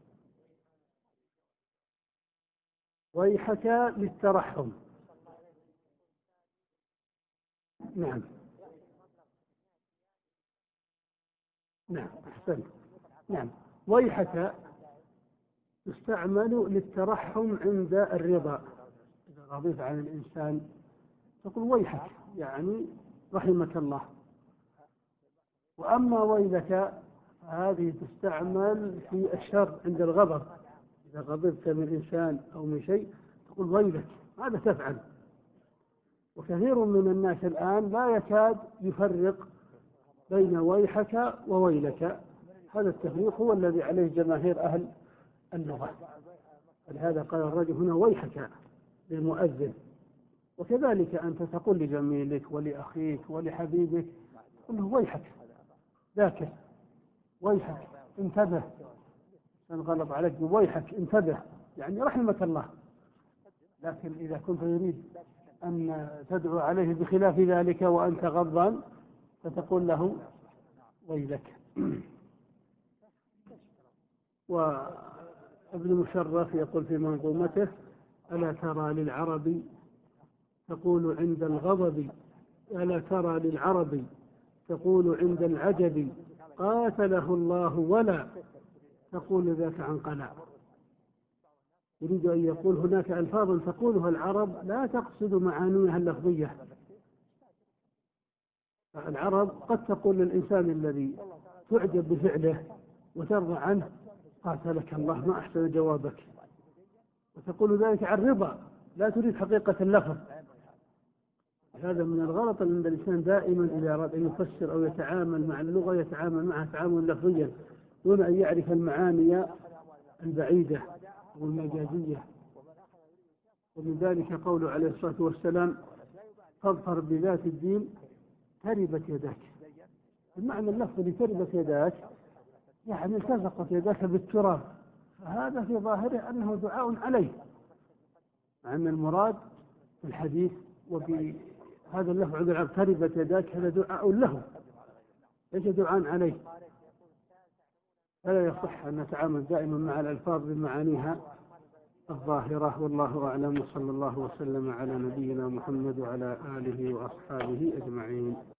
ويحك للترحم. نعم نعم أحسنت. نعم. ويحك يستعمل للترحم عند الرضا، إذا رضيت عن الإنسان تقول ويحك يعني رحمك الله. وأما ويلك هذه تستعمل في الشر عند الغضب، إذا غضبت من إنسان أو من شيء تقول ويلك، ماذا تفعل؟ وكثير من الناس الآن لا يكاد يفرق بين ويحك وويلك. هذا التفريق هو الذي عليه جماهير أهل اللغة، ولهذا قال الرجل هنا ويحك للمؤذن. وكذلك أنت تقول لجميلك ولأخيك ولحبيبك قل له ويحك، ذاكر، ويحك انتبه، انغلط عليك ويحك انتبه، يعني رحمك الله. لكن إذا كنت تريد أن تدعو عليه بخلاف ذلك وأنت غضبان فتقول له ويلك. وابن مشرف يقول في منظومته: ألا ترى للعرب تقول عند الغضب، ألا ترى للعرب تقول عند العجب قاتله الله ولا تقول ذاك عن قناع. يريد أن يقول هناك ألفاظ تقولها العرب لا تقصد معانيها اللفظية. العرب قد تقول للإنسان الذي تعجب بفعله وترضى عنه قاتلك الله ما أحسن جوابك، وتقول ذلك عن رضا لا تريد حقيقة اللفظ. هذا من الغلط عند الإنسان دائما إذا أراد أن يفسر أو يتعامل مع اللغة يتعامل معها تعاملا لفظيا دون أن يعرف المعاني البعيدة والمجازية. ومن ذلك قوله عليه الصلاة والسلام: فاظفر بذات الدين تربت يداك. المعنى اللفظي تربت يداك يعني التصقت يداك بالتراب، فهذا في ظاهره أنه دعاء عليه، مع أن المراد في الحديث وفي هذا اللفظ عند العرب تربت يداك هذا دعاء له ليس دعاء عليه. فلا يصح أن نتعامل دائما مع الألفاظ بمعانيها الظاهرة. والله أعلم، وصلى الله وسلم على نبينا محمد وعلى آله وأصحابه أجمعين.